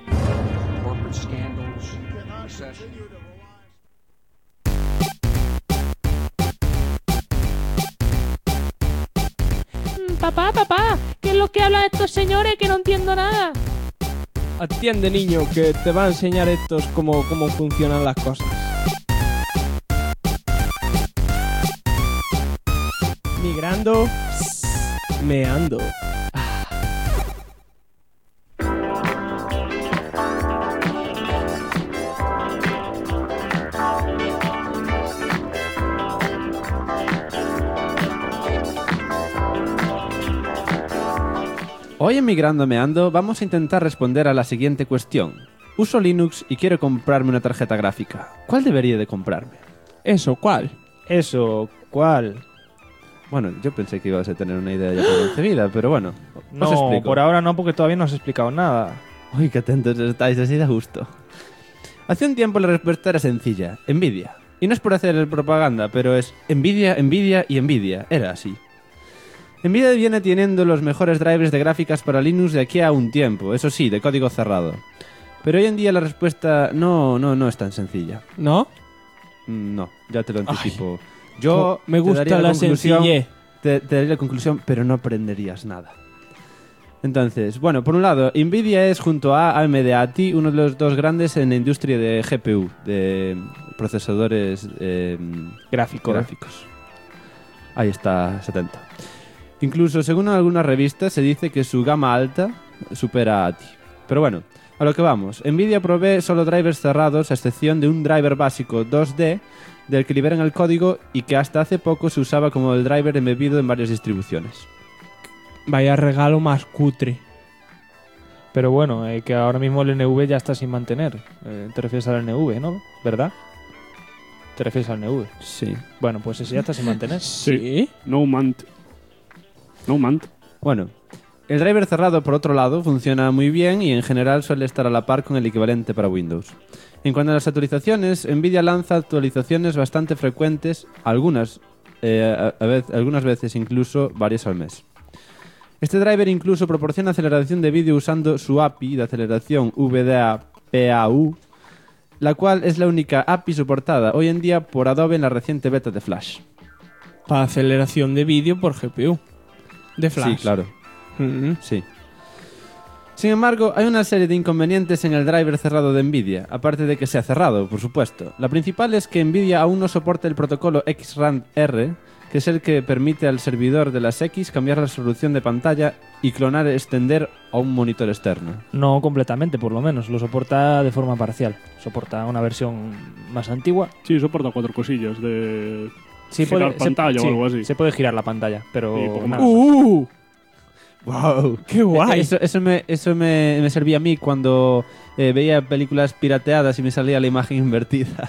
Speaker 11: Papá, ¿qué es lo que hablan estos señores que no entiendo nada?
Speaker 4: Atiende, niño, que te va a enseñar estos cómo funcionan las cosas. Migrando, meando.
Speaker 2: Hoy en Migrando Meando vamos a intentar responder a la siguiente cuestión. Uso Linux y quiero comprarme una tarjeta gráfica. ¿Cuál debería de comprarme?
Speaker 4: ¿Eso cuál?
Speaker 3: Eso, ¿cuál?
Speaker 2: Bueno, yo pensé que ibas a tener una idea ya preconcebida, pero bueno, os
Speaker 3: No,
Speaker 2: explico.
Speaker 3: por ahora no, porque todavía no has explicado nada.
Speaker 2: Uy, qué atentos estáis, así de gusto. Hace un tiempo la respuesta era sencilla, Nvidia. Y no es por hacer propaganda, pero es Nvidia, Nvidia y Nvidia. Era así. Nvidia viene teniendo los mejores drivers de gráficas para Linux de aquí a un tiempo, eso sí, de código cerrado. Pero hoy en día la respuesta no es tan sencilla.
Speaker 4: ¿No?
Speaker 2: No, ya te lo anticipo. Yo
Speaker 4: me
Speaker 2: te
Speaker 4: gusta
Speaker 2: daría
Speaker 4: la
Speaker 2: conclusión,
Speaker 4: sencillez.
Speaker 2: te daría la conclusión, pero no aprenderías nada. Entonces, bueno, por un lado, Nvidia es junto a AMD ATI uno de los dos grandes en la industria de GPU, de procesadores gráficos. Ahí está, 70. Incluso, según algunas revistas, se dice que su gama alta supera a ATI. Pero bueno, a lo que vamos. Nvidia provee solo drivers cerrados, a excepción de un driver básico 2D, del que liberan el código y que hasta hace poco se usaba como el driver embebido en varias distribuciones.
Speaker 4: Vaya regalo más cutre.
Speaker 3: Pero bueno, que ahora mismo el NV ya está sin mantener. Te refieres al NV, ¿no? ¿Verdad? ¿Te refieres al NV?
Speaker 2: Sí.
Speaker 3: Bueno, pues ese ya está sin mantener.
Speaker 4: ¿Sí?
Speaker 5: No mant.
Speaker 2: Bueno, el driver cerrado, por otro lado, funciona muy bien y en general suele estar a la par con el equivalente para Windows. En cuanto a las actualizaciones, Nvidia lanza actualizaciones bastante frecuentes, algunas veces incluso varias al mes. Este driver incluso proporciona aceleración de vídeo usando su API de aceleración VDA-PAU, la cual es la única API soportada hoy en día por Adobe en la reciente beta de Flash.
Speaker 4: Para aceleración de vídeo por GPU. De Flash.
Speaker 2: Sí, claro. Sí. Sin embargo, hay una serie de inconvenientes en el driver cerrado de Nvidia, aparte de que sea cerrado, por supuesto. La principal es que Nvidia aún no soporta el protocolo XRAND-R, que es el que permite al servidor de las X cambiar la resolución de pantalla y clonar extender a un monitor externo.
Speaker 3: No completamente, por lo menos. Lo soporta de forma parcial. Soporta una versión más antigua.
Speaker 5: Sí, soporta 4 cosillas de
Speaker 3: Sí,
Speaker 5: girar pantalla o algo así.
Speaker 3: Se puede girar la pantalla, pero
Speaker 5: Sí, poco
Speaker 3: nada.
Speaker 5: más.
Speaker 2: ¡Wow!
Speaker 4: ¡Qué guay!
Speaker 2: Eso me servía a mí cuando veía películas pirateadas y me salía la imagen invertida.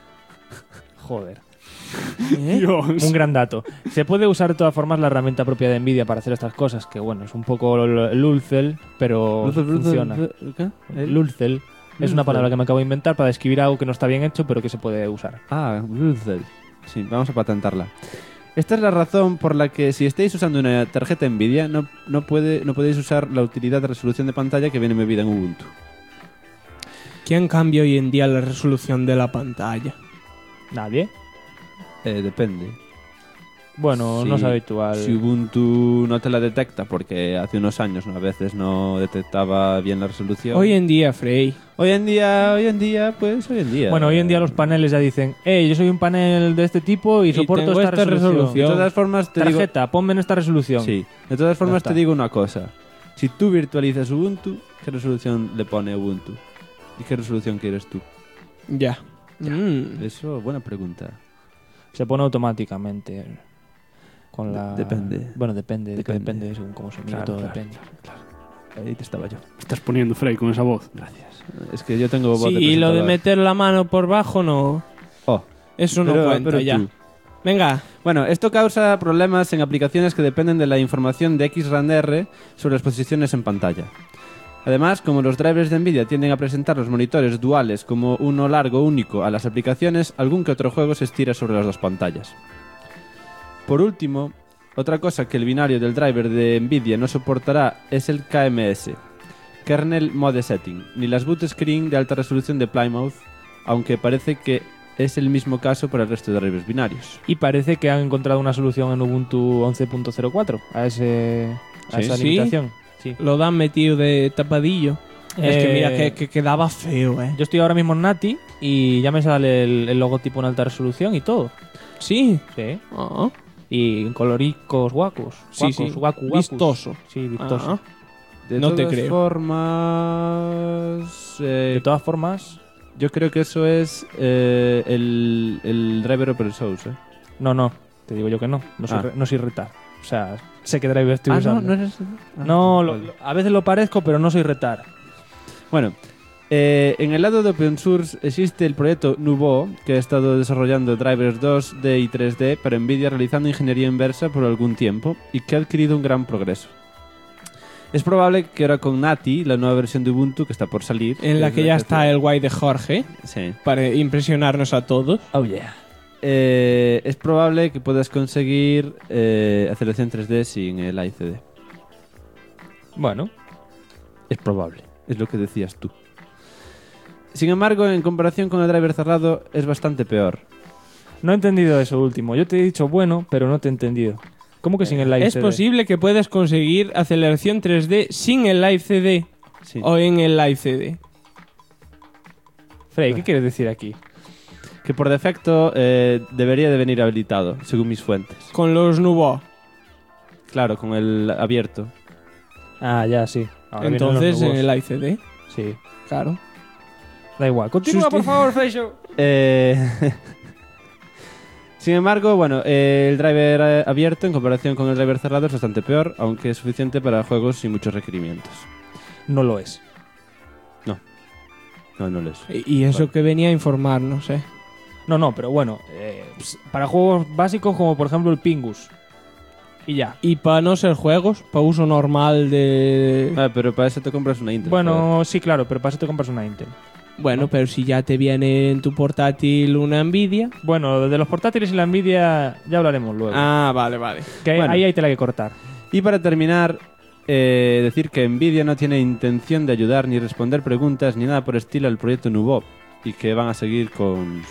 Speaker 3: Joder.
Speaker 5: Dios.
Speaker 3: Un gran dato. Se puede usar de todas formas la herramienta propia de Nvidia para hacer estas cosas, que bueno, es un poco Lulzel, pero funciona.
Speaker 2: ¿Qué?
Speaker 3: Lulzel es una palabra que me acabo de inventar para describir algo que no está bien hecho, pero que se puede usar.
Speaker 2: Ah, Lulzel. Sí, vamos a patentarla. Esta es la razón por la que si estáis usando una tarjeta Nvidia no podéis usar la utilidad de resolución de pantalla que viene embebida en Ubuntu.
Speaker 4: ¿Quién cambia hoy en día la resolución de la pantalla?
Speaker 3: ¿Nadie?
Speaker 2: Depende.
Speaker 3: Bueno, no es habitual.
Speaker 2: Si Ubuntu no te la detecta, porque hace unos años a veces no detectaba bien la resolución.
Speaker 4: Hoy en día, Frey.
Speaker 2: Hoy en día.
Speaker 3: Bueno, hoy en día los paneles ya dicen, yo soy un panel de este tipo y soporto
Speaker 4: tengo
Speaker 3: esta resolución.
Speaker 2: De todas formas te
Speaker 3: Tarjeta, ponme en esta resolución.
Speaker 2: Sí. De todas formas
Speaker 3: está.
Speaker 2: te digo una cosa. Si tú virtualizas Ubuntu, ¿qué resolución le pone Ubuntu? ¿Y qué resolución quieres tú?
Speaker 4: Ya.
Speaker 2: Eso, buena pregunta.
Speaker 3: Se pone automáticamente. Con la...
Speaker 2: Depende.
Speaker 3: Bueno, depende según cómo se mire, todo depende.
Speaker 2: Ahí te estaba yo.
Speaker 5: Estás poniendo Frey con esa voz.
Speaker 2: Gracias. Es que yo tengo voz de
Speaker 4: Sí, lo de
Speaker 2: presentador.
Speaker 4: meter la mano por bajo no...
Speaker 2: Oh,
Speaker 4: Eso no cuenta
Speaker 2: pero
Speaker 4: ya.
Speaker 2: tú.
Speaker 4: Venga.
Speaker 2: Bueno, esto causa problemas en aplicaciones que dependen de la información de XRANR sobre las posiciones en pantalla. Además, como los drivers de Nvidia tienden a presentar los monitores duales como uno largo único a las aplicaciones, algún que otro juego se estira sobre las dos pantallas. Por último, otra cosa que el binario del driver de Nvidia no soportará es el KMS, Kernel Mode Setting, ni las boot screen de alta resolución de Plymouth, aunque parece que es el mismo caso para el resto de drivers binarios.
Speaker 3: Y parece que han encontrado una solución en Ubuntu 11.04 a esa
Speaker 4: Sí.
Speaker 3: limitación. Sí.
Speaker 4: Lo dan metido de tapadillo. Es que mira que quedaba feo,
Speaker 3: Yo estoy ahora mismo en Nati y ya me sale el logotipo en alta resolución y todo.
Speaker 4: Sí.
Speaker 3: Sí.
Speaker 4: Ah.
Speaker 3: Y en coloricos guacos.
Speaker 4: Sí, sí.
Speaker 3: Guacus.
Speaker 4: Vistoso.
Speaker 3: Sí, vistoso.
Speaker 4: Ah.
Speaker 2: De
Speaker 4: No te
Speaker 2: todas
Speaker 4: creo.
Speaker 2: formas...
Speaker 3: De todas formas...
Speaker 2: Yo creo que eso es el driver open source.
Speaker 3: No. Te digo yo que no. No soy retard. O sea, sé qué driver estoy
Speaker 2: ¿no?
Speaker 3: usando.
Speaker 2: ¿No eres...?
Speaker 3: No,
Speaker 2: vale.
Speaker 3: a veces lo parezco, pero no soy retard.
Speaker 2: Bueno, en el lado de open source existe el proyecto Nuvo, que ha estado desarrollando drivers 2D y 3D para Nvidia realizando ingeniería inversa por algún tiempo y que ha adquirido un gran progreso. Es probable que ahora con Nati, la nueva versión de Ubuntu que está por salir...
Speaker 4: En la que ya está el guay de Jorge.
Speaker 2: Sí.
Speaker 4: Para impresionarnos a todos.
Speaker 3: Oh, yeah.
Speaker 2: Es probable que puedas conseguir aceleración 3D sin el AICD.
Speaker 3: Bueno.
Speaker 2: Es probable, es lo que decías tú. Sin embargo, en comparación con el driver cerrado, es bastante peor.
Speaker 3: No he entendido eso último. Yo te he dicho bueno, pero no te he entendido. ¿Cómo que sin el live
Speaker 4: Es
Speaker 3: CD?
Speaker 4: posible que puedas conseguir aceleración 3D sin el live CD
Speaker 2: Sí.
Speaker 4: o en el live CD.
Speaker 3: Frey, ¿qué quieres decir aquí?
Speaker 2: Que por defecto debería de venir habilitado, según mis fuentes.
Speaker 4: Con los Nuvo.
Speaker 2: Claro, con el abierto.
Speaker 3: Ah, ya, sí. Ahora vienen los
Speaker 4: Entonces en
Speaker 3: nuevos.
Speaker 4: el live CD.
Speaker 3: Sí.
Speaker 4: Claro.
Speaker 3: Da igual. Continúa, por favor, Freixo.
Speaker 2: Sin embargo, bueno, el driver abierto en comparación con el driver cerrado es bastante peor, aunque es suficiente para juegos sin muchos requerimientos.
Speaker 3: No lo es.
Speaker 2: No lo es.
Speaker 4: Y eso que venía a informarnos,
Speaker 3: No, pero bueno. Para juegos básicos como por ejemplo el Pingus. Y ya.
Speaker 4: Y para no ser juegos, para uso normal de...
Speaker 2: Pero para eso te compras una Intel.
Speaker 3: Bueno, sí, claro, pero para eso te compras una Intel.
Speaker 4: Bueno, pero si ya te viene en tu portátil una Nvidia...
Speaker 3: Bueno, de los portátiles y la Nvidia ya hablaremos luego.
Speaker 4: Ah, vale.
Speaker 3: Que
Speaker 2: bueno.
Speaker 3: ahí hay tela que cortar.
Speaker 2: Y para terminar, decir que Nvidia no tiene intención de ayudar ni responder preguntas ni nada por estilo al proyecto Nuvo y que van a seguir con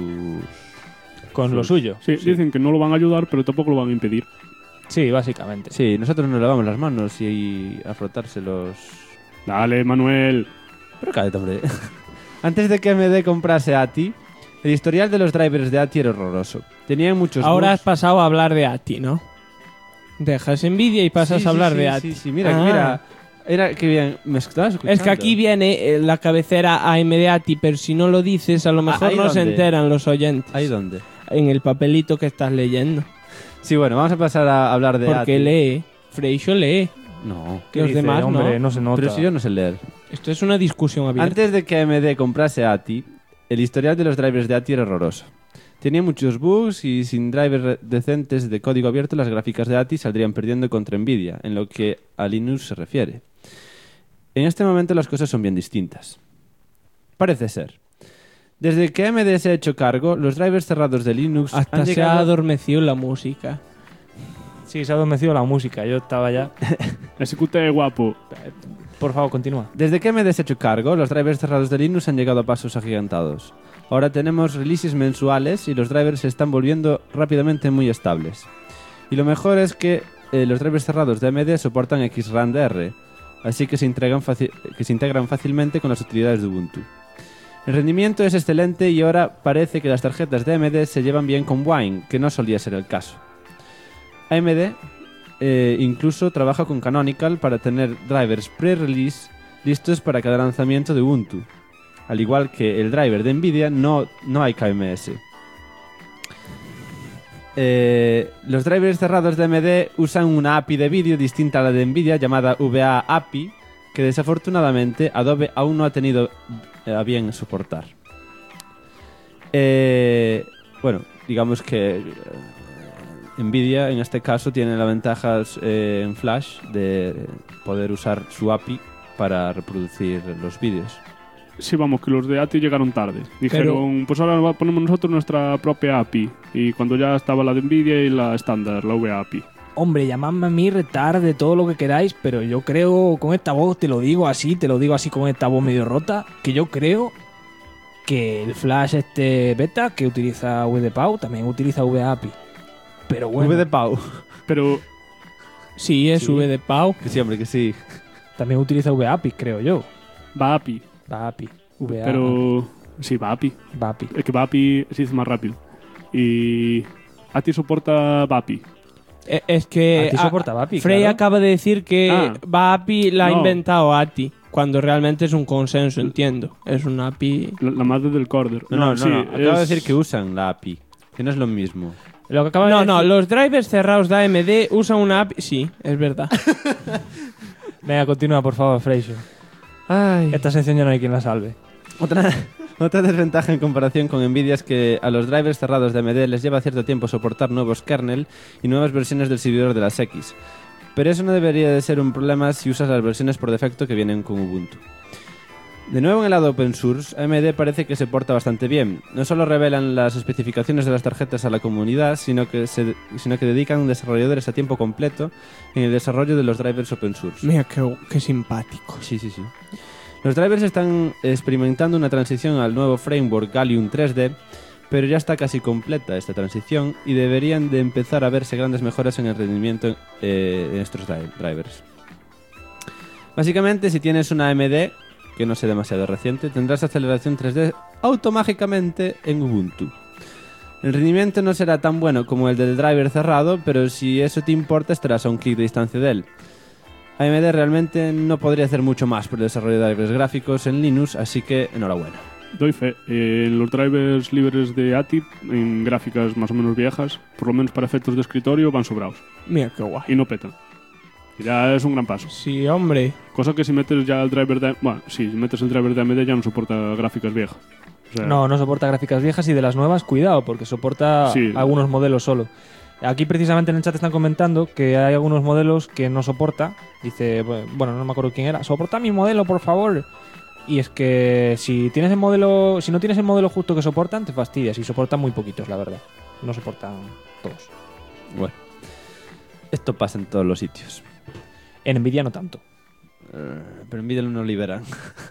Speaker 3: lo suyo.
Speaker 5: Sí, dicen que no lo van a ayudar, pero tampoco lo van a impedir.
Speaker 3: Sí, básicamente.
Speaker 2: Sí, nosotros nos lavamos las manos y a frotárselos.
Speaker 5: Dale, Manuel.
Speaker 2: Pero cállate, hombre. Antes de que AMD comprase ATI, el historial de los drivers de ATI era horroroso. Tenían muchos
Speaker 4: Ahora has
Speaker 2: bugs.
Speaker 4: pasado a hablar de ATI, ¿no? Dejas Nvidia y pasas a hablar de ATI.
Speaker 2: Sí, mira. Era que bien, me estabas escuchando.
Speaker 4: Es que aquí viene la cabecera AM de ATI, pero si no lo dices, a lo mejor
Speaker 2: ¿ahí
Speaker 4: no se
Speaker 2: dónde?
Speaker 4: enteran los oyentes.
Speaker 2: ¿Ahí dónde?
Speaker 4: En el papelito que estás leyendo.
Speaker 2: Sí, bueno, vamos a pasar a hablar de
Speaker 4: Porque
Speaker 2: ATI.
Speaker 4: lee. Freixo lee.
Speaker 2: No.
Speaker 3: ¿Qué
Speaker 4: Los
Speaker 3: dice,
Speaker 4: demás
Speaker 3: hombre?
Speaker 4: no.
Speaker 3: No se nota.
Speaker 2: Pero si yo no sé leer.
Speaker 4: Esto es una discusión abierta.
Speaker 2: Antes de que AMD comprase ATI, el historial de los drivers de ATI era horroroso. Tenía muchos bugs y sin drivers decentes de código abierto las gráficas de ATI saldrían perdiendo contra Nvidia, en lo que a Linux se refiere. En este momento las cosas son bien distintas. Parece ser. Desde que AMD se ha hecho cargo, los drivers cerrados de Linux
Speaker 4: Hasta
Speaker 2: han
Speaker 4: se ha
Speaker 2: llegado...
Speaker 4: adormecido la música.
Speaker 3: Sí, se ha adormecido la música. Yo estaba ya...
Speaker 5: Ejecute guapo.
Speaker 3: Por favor, continúa.
Speaker 2: Desde que AMD se ha hecho cargo, los drivers cerrados de Linux han llegado a pasos agigantados. Ahora tenemos releases mensuales y los drivers se están volviendo rápidamente muy estables. Y lo mejor es que los drivers cerrados de AMD soportan XRANR, así que se integran fácilmente con las utilidades de Ubuntu. El rendimiento es excelente y ahora parece que las tarjetas de AMD se llevan bien con Wine, que no solía ser el caso. AMD incluso trabaja con Canonical para tener drivers pre-release listos para cada lanzamiento de Ubuntu. Al igual que el driver de Nvidia, no hay KMS. Los drivers cerrados de AMD usan una API de vídeo distinta a la de Nvidia llamada VA API, que desafortunadamente Adobe aún no ha tenido a bien soportar. Bueno, digamos que Nvidia en este caso tiene la ventaja en Flash de poder usar su API para reproducir los vídeos.
Speaker 5: Sí, vamos, que los de ATI llegaron tarde. Dijeron, pues ahora ponemos nosotros nuestra propia API. Y cuando ya estaba la de Nvidia y la estándar, la VA API.
Speaker 3: Hombre, llamadme a mí retarde, todo lo que queráis, pero yo creo, con esta voz te lo digo así con esta voz medio rota, que yo creo que el Flash beta que utiliza VDPAU también utiliza VA API. Pero bueno.
Speaker 2: VDPAU.
Speaker 5: Pero
Speaker 4: sí, es
Speaker 2: Sí.
Speaker 4: VDPAU.
Speaker 2: Que sí, hombre, que sí.
Speaker 3: También utiliza VA API, creo yo.
Speaker 5: va API.
Speaker 3: Va API. VA
Speaker 5: Pero sí, va API.
Speaker 3: Va API.
Speaker 5: Es que va API se dice más rápido. Y ATI soporta VAPI.
Speaker 4: Es que
Speaker 3: ATI soporta VAPI,
Speaker 4: Frey
Speaker 3: claro.
Speaker 4: acaba de decir que VAPI la ha
Speaker 5: No.
Speaker 4: inventado ATI, cuando realmente es un consenso, entiendo. Es una API...
Speaker 5: La madre del Corder.
Speaker 2: No,
Speaker 5: sí,
Speaker 2: acabo de decir que usan la API, que no es lo mismo.
Speaker 3: Lo que acaba de
Speaker 4: No,
Speaker 3: decir-
Speaker 4: los drivers cerrados de AMD usan una API... Sí, es verdad.
Speaker 3: Venga, continúa, por favor, Freixo.
Speaker 2: Ay.
Speaker 3: Esta sección ya no hay quien la salve.
Speaker 2: Otra desventaja en comparación con Nvidia es que a los drivers cerrados de AMD les lleva cierto tiempo soportar nuevos kernel y nuevas versiones del servidor de las X. Pero eso no debería de ser un problema si usas las versiones por defecto que vienen con Ubuntu. De nuevo en el lado open source, AMD parece que se porta bastante bien. No solo revelan las especificaciones de las tarjetas a la comunidad, sino que dedican desarrolladores a tiempo completo en el desarrollo de los drivers open source.
Speaker 4: Mira, qué simpático.
Speaker 2: Sí. Los drivers están experimentando una transición al nuevo framework Gallium 3D, pero ya está casi completa esta transición y deberían de empezar a verse grandes mejoras en el rendimiento de estos drivers. Básicamente, si tienes una AMD, que no sea demasiado reciente, tendrás aceleración 3D automáticamente en Ubuntu. El rendimiento no será tan bueno como el del driver cerrado, pero si eso te importa estarás a un clic de distancia de él. AMD realmente no podría hacer mucho más por el desarrollo de drivers gráficos en Linux, así que enhorabuena.
Speaker 5: Doy fe. Los drivers libres de ATI, en gráficas más o menos viejas, por lo menos para efectos de escritorio, van sobrados.
Speaker 4: Mira, qué guay.
Speaker 5: Y no petan. Y ya es un gran paso.
Speaker 4: Sí, hombre.
Speaker 5: Cosa que si metes ya el driver de... Bueno, sí, si metes el driver de AMD ya no soporta gráficas viejas. O sea,
Speaker 3: No soporta gráficas viejas y de las nuevas, cuidado, porque soporta
Speaker 5: Sí.
Speaker 3: algunos modelos solo. Aquí precisamente en el chat están comentando que hay algunos modelos que no soporta. Dice, bueno, no me acuerdo quién era. Soporta mi modelo, por favor. Y es que si no tienes el modelo justo que soportan, te fastidias. Y soportan muy poquitos, la verdad. No soportan todos.
Speaker 2: Bueno, esto pasa en todos los sitios.
Speaker 3: En Nvidia no tanto.
Speaker 2: Pero Nvidia no liberan.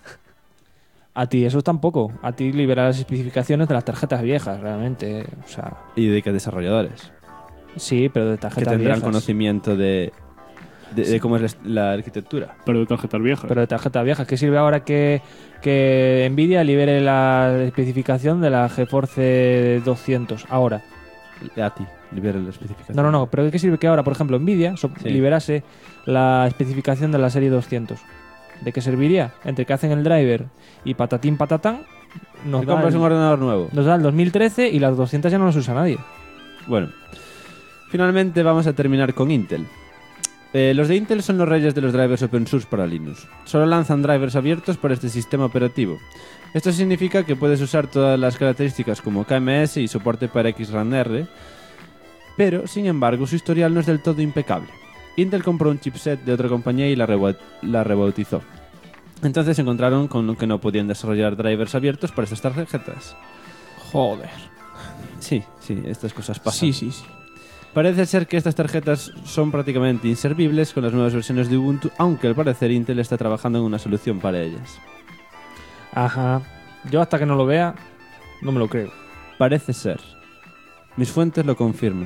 Speaker 3: A ti eso tampoco. A ti libera las especificaciones de las tarjetas viejas, realmente. O sea,
Speaker 2: ¿Y de qué desarrolladores?
Speaker 3: sí, pero de
Speaker 2: Que
Speaker 3: tarjetas
Speaker 2: tendrán
Speaker 3: viejas.
Speaker 2: conocimiento de cómo es la arquitectura.
Speaker 5: pero de tarjetas viejas.
Speaker 3: Pero de tarjetas viejas. ¿Qué sirve ahora que Nvidia libere la especificación de la GeForce 200? Ahora.
Speaker 2: ATI, libera la especificación.
Speaker 3: No. Pero ¿qué sirve que ahora, por ejemplo, Nvidia
Speaker 2: Sí.
Speaker 3: liberase la especificación de la serie 200? ¿De qué serviría? Entre que hacen el driver y patatín patatán, nos
Speaker 2: Te compras un ordenador nuevo.
Speaker 3: nos da el 2013 y las 200 ya no las usa nadie.
Speaker 2: Bueno, finalmente vamos a terminar con Intel. Los de Intel son los reyes de los drivers open source para Linux. Solo lanzan drivers abiertos para este sistema operativo. Esto significa que puedes usar todas las características como KMS y soporte para XRANR, pero, sin embargo, su historial no es del todo impecable. Intel compró un chipset de otra compañía y la rebautizó. Entonces se encontraron con que no podían desarrollar drivers abiertos para estas tarjetas.
Speaker 4: Joder.
Speaker 2: Sí, estas cosas pasan.
Speaker 4: Sí.
Speaker 2: Parece ser que estas tarjetas son prácticamente inservibles con las nuevas versiones de Ubuntu, aunque al parecer Intel está trabajando en una solución para ellas.
Speaker 3: Ajá. Yo hasta que no lo vea, no me lo creo.
Speaker 2: Parece ser. Mis fuentes lo confirman.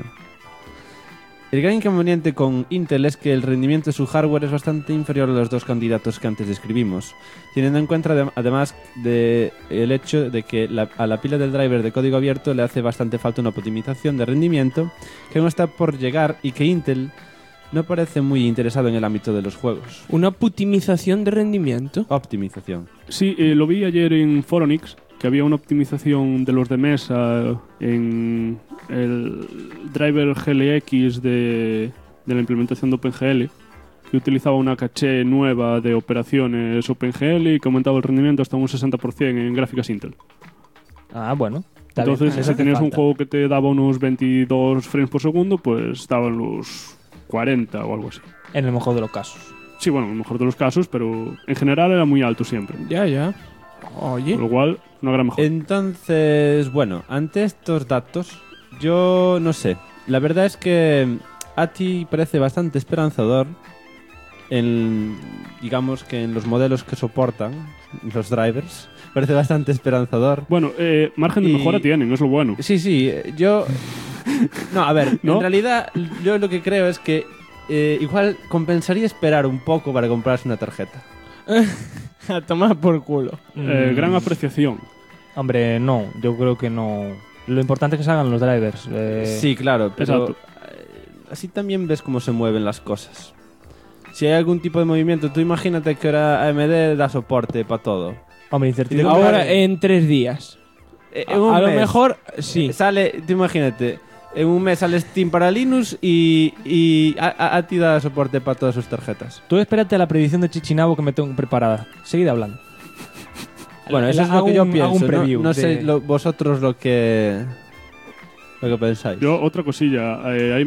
Speaker 2: El gran inconveniente con Intel es que el rendimiento de su hardware es bastante inferior a los dos candidatos que antes describimos, teniendo en cuenta además el hecho de que a la pila del driver de código abierto le hace bastante falta una optimización de rendimiento que no está por llegar y que Intel no parece muy interesado en el ámbito de los juegos.
Speaker 4: ¿Una optimización de rendimiento?
Speaker 2: Optimización.
Speaker 5: Sí, lo vi ayer en Foronix, que había una optimización de los de mesa en el driver GLX de la implementación de OpenGL, que utilizaba una caché nueva de operaciones OpenGL y que aumentaba el rendimiento hasta un 60% en gráficas Intel.
Speaker 3: Ah, bueno.
Speaker 5: Entonces,
Speaker 3: bien,
Speaker 5: si tenías un
Speaker 3: falta.
Speaker 5: juego que te daba unos 22 frames por segundo, pues daban los 40 o algo así.
Speaker 3: En el mejor de los casos.
Speaker 5: Sí, bueno, en el mejor de los casos, pero en general era muy alto siempre.
Speaker 4: Ya. Oye.
Speaker 5: Con lo cual, una gran mejora.
Speaker 2: Entonces, bueno, ante estos datos, yo no sé. La verdad es que ATI parece bastante esperanzador en, digamos que en los modelos que soportan los drivers. Parece bastante esperanzador.
Speaker 5: Bueno, margen de mejora tienen, es lo bueno.
Speaker 2: Sí, yo... No, a ver,
Speaker 5: ¿No?
Speaker 2: en realidad yo lo que creo es que igual compensaría esperar un poco para comprarse una tarjeta.
Speaker 4: A tomar por culo.
Speaker 5: Gran apreciación.
Speaker 3: Hombre, no, yo creo que no. Lo importante es que salgan los drivers.
Speaker 2: Sí, claro, pero
Speaker 5: Exacto.
Speaker 2: así también ves cómo se mueven las cosas. Si hay algún tipo de movimiento, tú imagínate que ahora AMD da soporte para todo.
Speaker 3: Hombre, incertidumbre.
Speaker 4: Ahora en 3 días.
Speaker 2: En un
Speaker 4: A lo
Speaker 2: mes
Speaker 4: mejor, sí.
Speaker 2: sale, tú imagínate, en un mes sale Steam para Linux y ATI da soporte para todas sus tarjetas.
Speaker 3: Tú espérate a la predicción de Chichinabo que me tengo preparada. Seguid hablando.
Speaker 2: Bueno, eso es lo
Speaker 3: Hago
Speaker 2: que yo
Speaker 3: un-
Speaker 2: pienso.
Speaker 3: hago un
Speaker 2: No-
Speaker 3: preview
Speaker 2: no sé
Speaker 3: de-
Speaker 2: vosotros lo que pensáis.
Speaker 5: Yo, otra cosilla,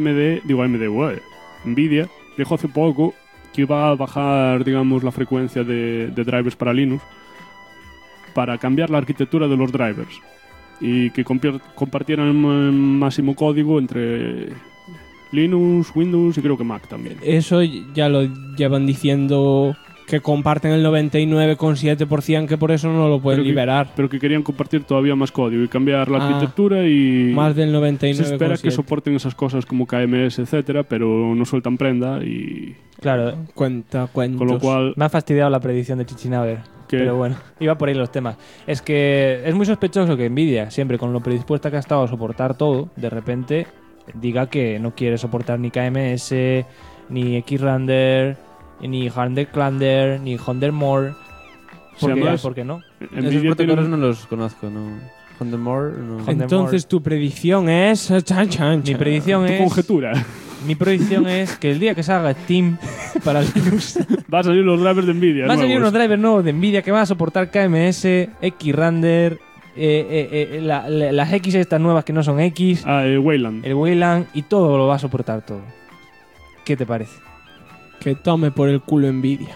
Speaker 5: Nvidia dijo hace poco que iba a bajar, digamos, la frecuencia de drivers para Linux para cambiar la arquitectura de los drivers y que compartieran el máximo código entre Linux, Windows y creo que Mac también.
Speaker 4: Eso ya lo llevan diciendo que comparten el 99,7%, que por eso no lo pueden liberar.
Speaker 5: Pero que querían compartir todavía más código y cambiar la
Speaker 4: Ah,
Speaker 5: arquitectura y...
Speaker 4: Más del
Speaker 5: Se
Speaker 4: 99,7%.
Speaker 5: espera que soporten esas cosas como KMS, etcétera, pero no sueltan prenda y...
Speaker 3: Claro,
Speaker 4: Cuentos.
Speaker 5: Con lo cual...
Speaker 3: me ha fastidiado la predicción de Chichinaber.
Speaker 5: ¿Qué?
Speaker 3: Pero bueno, iba por ahí los temas. Es que es muy sospechoso que Nvidia, siempre con lo predispuesta que ha estado a soportar todo, de repente diga que no quiere soportar ni KMS, ni Xrender, ni Handerklander, ni Hondermore. ¿Por qué no?
Speaker 2: Esos
Speaker 5: Nvidia
Speaker 2: protocolos
Speaker 5: tiene...
Speaker 2: no los conozco, ¿no? Hondermore, no.
Speaker 4: Entonces tu predicción es...
Speaker 3: Mi predicción
Speaker 5: Tu
Speaker 3: es...
Speaker 5: conjetura.
Speaker 3: Mi predicción es que el día que salga Steam para Linux
Speaker 5: Va a salir los drivers de Nvidia.
Speaker 3: va a salir
Speaker 5: nuevos.
Speaker 3: unos drivers nuevos de Nvidia que van a soportar KMS, Xrender, las X estas nuevas que no son X,
Speaker 5: Wayland.
Speaker 3: el Wayland y todo lo va a soportar todo. ¿Qué te parece?
Speaker 4: Que tome por el culo Nvidia.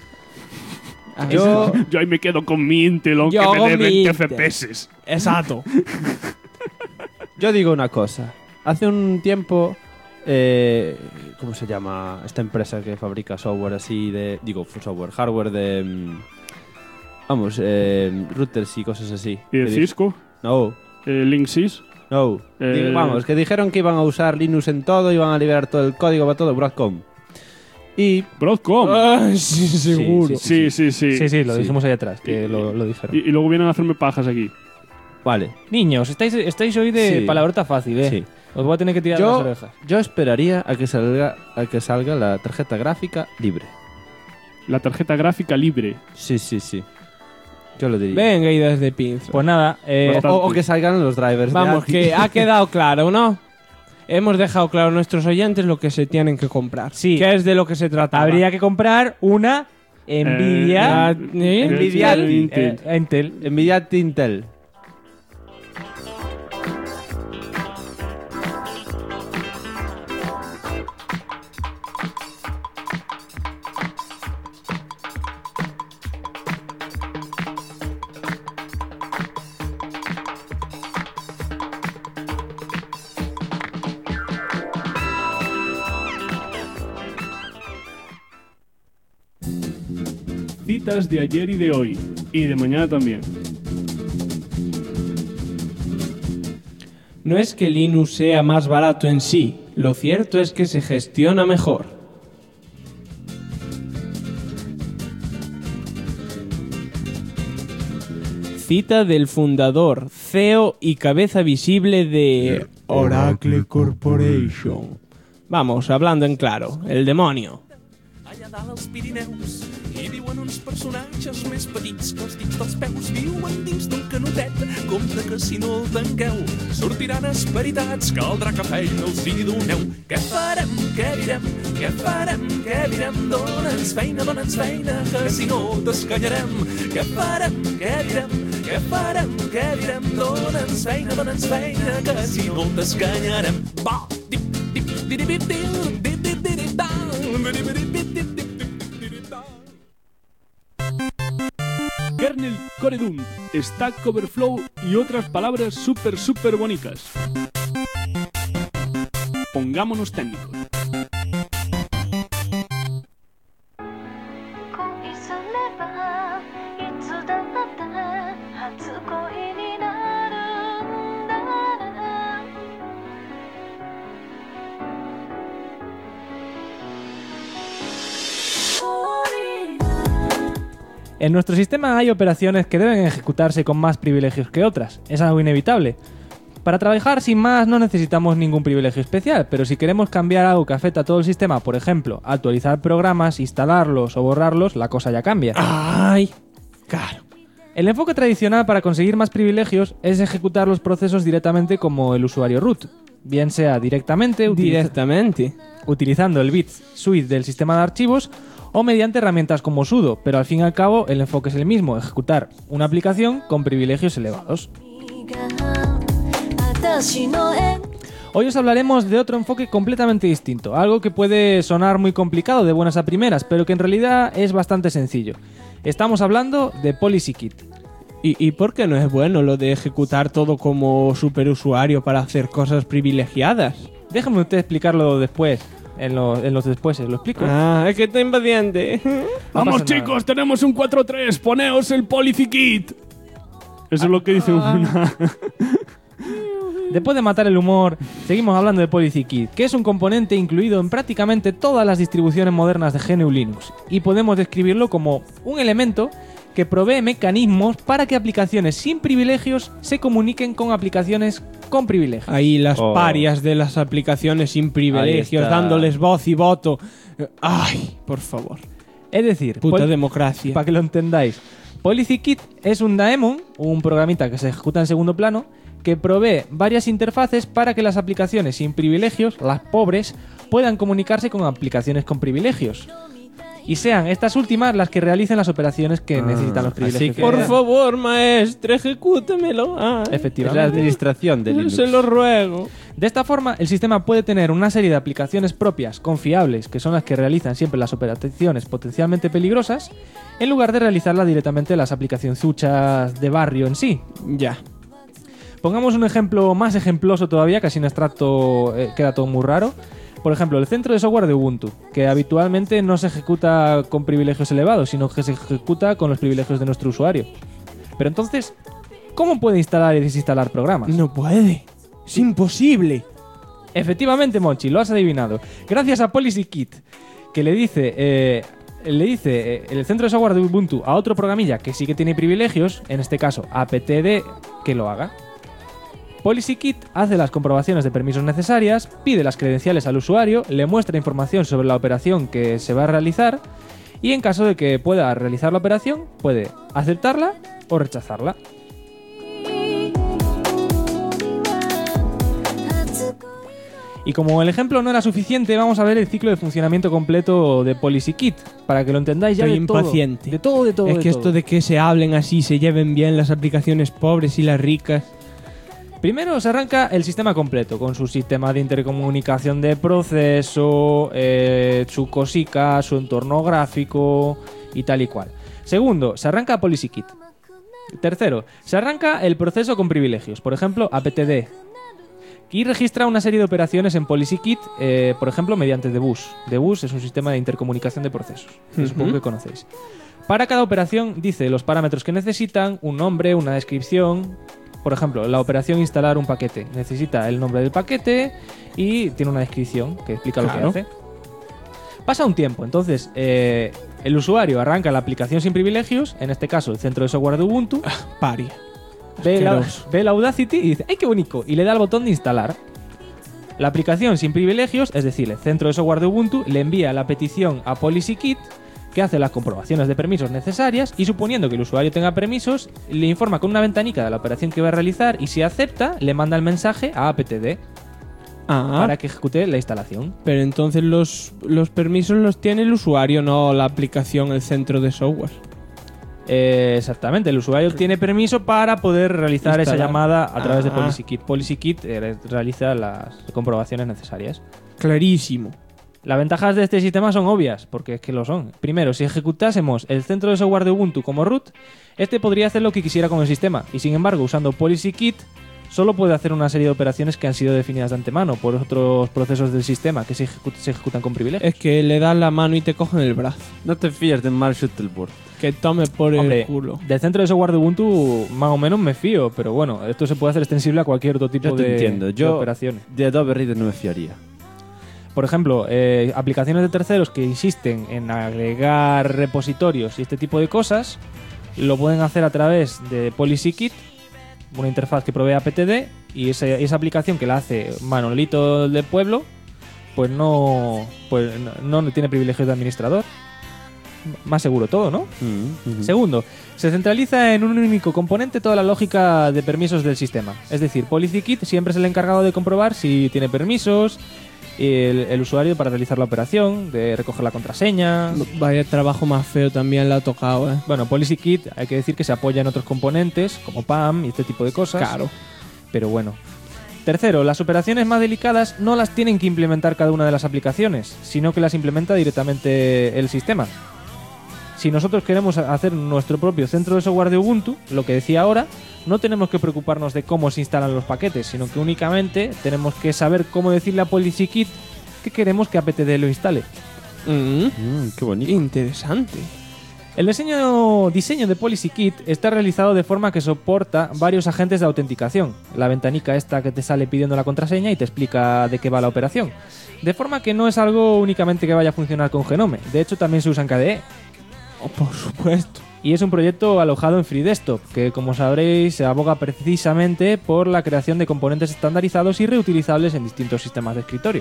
Speaker 2: Yo,
Speaker 5: Yo ahí me quedo con mi Intel, aunque
Speaker 4: Yo
Speaker 5: me
Speaker 4: con
Speaker 5: dé
Speaker 4: mi
Speaker 5: 20
Speaker 4: Intel.
Speaker 5: FPS.
Speaker 4: Exacto.
Speaker 2: yo digo una cosa. Hace un tiempo, ¿cómo se llama esta empresa que fabrica software así de... Digo, software, hardware de... vamos, routers y cosas así.
Speaker 5: ¿Y de
Speaker 2: Que
Speaker 5: Cisco?
Speaker 2: No,
Speaker 5: Linksys.
Speaker 2: no.
Speaker 5: Eh,
Speaker 2: Vamos, que dijeron que iban a usar Linux en todo, iban a liberar todo el código para todo, Broadcom. Y...
Speaker 5: Broadcom.
Speaker 4: Sí, seguro.
Speaker 5: Sí.
Speaker 3: Sí, lo
Speaker 2: Sí.
Speaker 3: dijimos ahí atrás, que lo dijeron.
Speaker 5: Y luego vienen a hacerme pajas aquí.
Speaker 2: Vale.
Speaker 3: Niños, estáis hoy de
Speaker 2: Sí.
Speaker 3: palabrota fácil, ¿eh?
Speaker 2: Sí.
Speaker 3: Os voy a tener que tirar las
Speaker 2: Yo,
Speaker 3: orejas.
Speaker 2: yo esperaría a que salga la tarjeta gráfica libre.
Speaker 5: La tarjeta gráfica libre.
Speaker 2: Sí. Yo lo diría.
Speaker 4: Venga, ideas de pinza.
Speaker 3: Pues nada,
Speaker 2: O que salgan los drivers. de
Speaker 4: Vamos,
Speaker 2: ATI.
Speaker 4: que ha quedado claro, ¿no? Hemos dejado claro a nuestros oyentes lo que se tienen que comprar.
Speaker 3: Sí.
Speaker 4: ¿Qué es de lo que se trata?
Speaker 3: habría que comprar una Nvidia
Speaker 2: Nvidia
Speaker 5: Intel.
Speaker 3: Intel.
Speaker 2: Nvidia Intel.
Speaker 5: Citas de ayer y de hoy. Y de mañana también.
Speaker 4: No es que Linux sea más barato en sí, lo cierto es que se gestiona mejor. Cita del fundador, CEO y cabeza visible de Oracle Corporation. Vamos, hablando en claro, el demonio.
Speaker 12: Allà dalt als Pirineus hi viuen uns personatges més petits que els dits dels peus. Viuen dins d'un canotet, compte que si no el tanqueu sortiran esperitats, caldrà que feina els hi doneu. Què farem, què direm, què farem, què direm? Dóna'ns feina, que si no t'escanyarem. Què farem, què direm, què farem, què direm? Dóna'ns feina, que si no t'escanyarem. Va, dip, dip, dip, dip, dip, dip, dip, dip, da, dip, dip, dip, dip, dip, dip, da.
Speaker 5: Kernel Core Dune, Stack Overflow y otras palabras súper bonitas. Pongámonos técnicos.
Speaker 3: En nuestro sistema hay operaciones que deben ejecutarse con más privilegios que otras. Es algo inevitable. Para trabajar sin más no necesitamos ningún privilegio especial, pero si queremos cambiar algo que afecta a todo el sistema, por ejemplo, actualizar programas, instalarlos o borrarlos, la cosa ya cambia.
Speaker 4: ¡Ay! Claro.
Speaker 3: El enfoque tradicional para conseguir más privilegios es ejecutar los procesos directamente como el usuario root, bien sea directamente utilizando el bit suite del sistema de archivos o mediante herramientas como sudo, pero al fin y al cabo el enfoque es el mismo, ejecutar una aplicación con privilegios elevados. Hoy os hablaremos de otro enfoque completamente distinto, algo que puede sonar muy complicado de buenas a primeras, pero que en realidad es bastante sencillo. Estamos hablando de PolicyKit.
Speaker 4: ¿Y por qué no es bueno lo de ejecutar todo como superusuario para hacer cosas privilegiadas?
Speaker 3: Déjame usted explicarlo después. En los después, ¿lo explico?
Speaker 4: Ah, es que está impaciente.
Speaker 5: Vamos chicos, tenemos un 4.3, poneos el PolicyKit. Eso es lo que dice una...
Speaker 3: Después de matar el humor, seguimos hablando de PolicyKit, que es un componente incluido en prácticamente todas las distribuciones modernas de GNU Linux, y podemos describirlo como un elemento que provee mecanismos para que aplicaciones sin privilegios se comuniquen con aplicaciones con privilegios.
Speaker 4: Ahí las parias de las aplicaciones sin privilegios, dándoles voz y voto. Ay, por favor.
Speaker 3: Es decir,
Speaker 4: puta democracia.
Speaker 3: Para que lo entendáis, PolicyKit es un daemon, un programita que se ejecuta en segundo plano, que provee varias interfaces para que las aplicaciones sin privilegios, las pobres, puedan comunicarse con aplicaciones con privilegios. Y sean estas últimas las que realicen las operaciones que necesitan los privilegios.
Speaker 4: Así que, por favor, maestre, ejecútemelo.
Speaker 3: Efectivamente.
Speaker 2: Es la administración de Linux.
Speaker 4: Se lo ruego.
Speaker 3: De esta forma, el sistema puede tener una serie de aplicaciones propias, confiables, que son las que realizan siempre las operaciones potencialmente peligrosas, en lugar de realizarlas directamente las aplicaciones zuchas de barrio en sí.
Speaker 4: Ya.
Speaker 3: Pongamos un ejemplo más ejemploso todavía, casi en abstracto queda todo muy raro. Por ejemplo, el centro de software de Ubuntu, que habitualmente no se ejecuta con privilegios elevados, sino que se ejecuta con los privilegios de nuestro usuario. Pero entonces, ¿cómo puede instalar y desinstalar programas?
Speaker 4: No puede. Es imposible.
Speaker 3: Efectivamente, Monchi, lo has adivinado. Gracias a PolicyKit, que le dice el centro de software de Ubuntu a otro programilla que sí que tiene privilegios, en este caso apt-d, que lo haga. PolicyKit hace las comprobaciones de permisos necesarias, pide las credenciales al usuario, le muestra información sobre la operación que se va a realizar y en caso de que pueda realizar la operación, puede aceptarla o rechazarla. Y como el ejemplo no era suficiente, vamos a ver el ciclo de funcionamiento completo de PolicyKit, para que lo entendáis ya.
Speaker 4: Estoy
Speaker 3: de todo.
Speaker 4: impaciente.
Speaker 3: De todo.
Speaker 4: Es que esto de que se hablen así, se lleven bien las aplicaciones pobres y las ricas.
Speaker 3: Primero se arranca el sistema completo, con su sistema de intercomunicación de proceso, su cosica, su entorno gráfico y tal y cual. Segundo, se arranca PolicyKit. Tercero, se arranca el proceso con privilegios, por ejemplo, apt-d. Y registra una serie de operaciones en PolicyKit, por ejemplo, mediante Debus. Debus es un sistema de intercomunicación de procesos, que supongo que conocéis. Para cada operación dice los parámetros que necesitan, un nombre, una descripción. Por ejemplo, la operación instalar un paquete necesita el nombre del paquete y tiene una descripción que explica lo que hace. Pasa un tiempo, entonces el usuario arranca la aplicación sin privilegios, en este caso el centro de software de Ubuntu.
Speaker 4: Paria.
Speaker 3: Ve la Audacity y dice ¡ay, qué bonito! Y le da al botón de instalar. La aplicación sin privilegios, es decir, el centro de software de Ubuntu, le envía la petición a PolicyKit, que hace las comprobaciones de permisos necesarias y, suponiendo que el usuario tenga permisos, le informa con una ventanica de la operación que va a realizar y, si acepta, le manda el mensaje a apt-d para que ejecute la instalación.
Speaker 4: Pero entonces los permisos los tiene el usuario, no la aplicación, el centro de software.
Speaker 3: Exactamente, el usuario tiene permiso para poder realizar esa llamada a través de PolicyKit. PolicyKit realiza las comprobaciones necesarias.
Speaker 4: Clarísimo.
Speaker 3: Las ventajas de este sistema son obvias, porque es que lo son. Primero, si ejecutásemos el centro de software de Ubuntu como root, este podría hacer lo que quisiera con el sistema, y sin embargo, usando PolicyKit, solo puede hacer una serie de operaciones que han sido definidas de antemano por otros procesos del sistema que se ejecutan con privilegios.
Speaker 4: Es que le das la mano y te cogen el brazo.
Speaker 2: No te fíes de Mark Shuttleworth.
Speaker 4: Que tome por el culo.
Speaker 3: Del centro de software de Ubuntu más o menos me fío, pero bueno, esto se puede hacer extensible a cualquier otro tipo de operaciones.
Speaker 2: De Adobe Reader no me fiaría.
Speaker 3: Por ejemplo, aplicaciones de terceros que insisten en agregar repositorios y este tipo de cosas, lo pueden hacer a través de PolicyKit, una interfaz que provee apt-d, y esa aplicación que la hace Manolito del pueblo, pues no tiene privilegios de administrador. Más seguro todo, ¿no? Segundo, se centraliza en un único componente toda la lógica de permisos del sistema. Es decir, PolicyKit siempre es el encargado de comprobar si tiene permisos el usuario para realizar la operación, de recoger la contraseña.
Speaker 4: Vaya trabajo más feo también le ha tocado, ¿eh?
Speaker 3: Bueno, PolicyKit hay que decir que se apoya en otros componentes, como PAM y este tipo de cosas.
Speaker 4: Claro.
Speaker 3: Pero bueno. Tercero, las operaciones más delicadas no las tienen que implementar cada una de las aplicaciones, sino que las implementa directamente el sistema. Si nosotros queremos hacer nuestro propio centro de software de Ubuntu, lo que decía ahora, no tenemos que preocuparnos de cómo se instalan los paquetes, sino que únicamente tenemos que saber cómo decirle a PolicyKit que queremos que apt-d lo instale.
Speaker 2: Qué bonito.
Speaker 4: Interesante.
Speaker 3: El diseño de PolicyKit está realizado de forma que soporta varios agentes de autenticación. La ventanica esta que te sale pidiendo la contraseña y te explica de qué va la operación. De forma que no es algo únicamente que vaya a funcionar con Genome. De hecho, también se usa en KDE.
Speaker 4: Por supuesto.
Speaker 3: Y es un proyecto alojado en FreeDesktop, que, como sabréis, se aboga precisamente por la creación de componentes estandarizados y reutilizables en distintos sistemas de escritorio.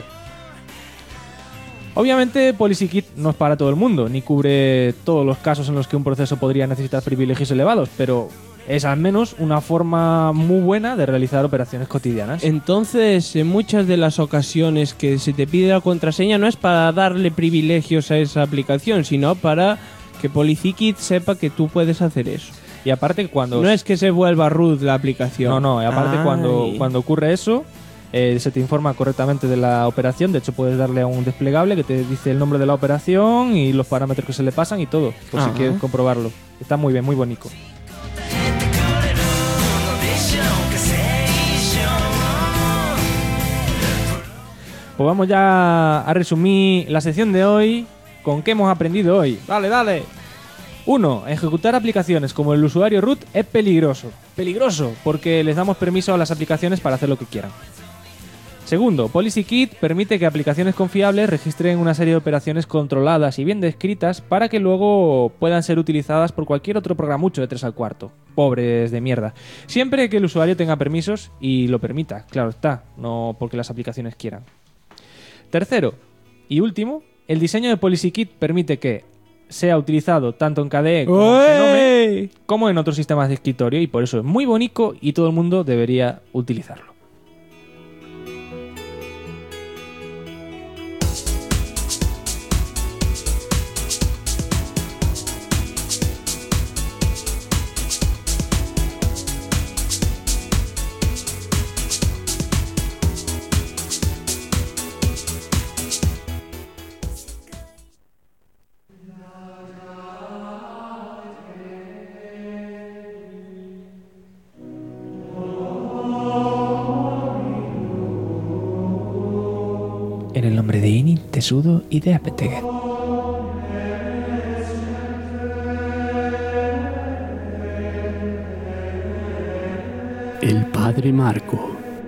Speaker 3: Obviamente, PolicyKit no es para todo el mundo, ni cubre todos los casos en los que un proceso podría necesitar privilegios elevados, pero es al menos una forma muy buena de realizar operaciones cotidianas.
Speaker 4: Entonces, en muchas de las ocasiones que se te pide la contraseña no es para darle privilegios a esa aplicación, sino para que PolicyKit sepa que tú puedes hacer eso.
Speaker 3: Y aparte, cuando...
Speaker 4: No es que se vuelva root la aplicación.
Speaker 3: No, y aparte cuando ocurre eso, se te informa correctamente de la operación. De hecho, puedes darle a un desplegable que te dice el nombre de la operación y los parámetros que se le pasan y todo, por si quieres comprobarlo. Está muy bien, muy bonito. Pues vamos ya a resumir la sección de hoy. ¿Con qué hemos aprendido hoy? ¡Dale! 1. Ejecutar aplicaciones como el usuario root es peligroso. Peligroso, porque les damos permiso a las aplicaciones para hacer lo que quieran. Segundo, PolicyKit permite que aplicaciones confiables registren una serie de operaciones controladas y bien descritas para que luego puedan ser utilizadas por cualquier otro programucho de 3 al cuarto. Pobres de mierda. Siempre que el usuario tenga permisos y lo permita, claro está, no porque las aplicaciones quieran. Tercero y último, el diseño de PolicyKit permite que sea utilizado tanto en KDE como en Genome, como en otros sistemas de escritorio, y por eso es muy bonito y todo el mundo debería utilizarlo. En el nombre de Ini, Tesudo y de apt-get.
Speaker 5: El padre Marco.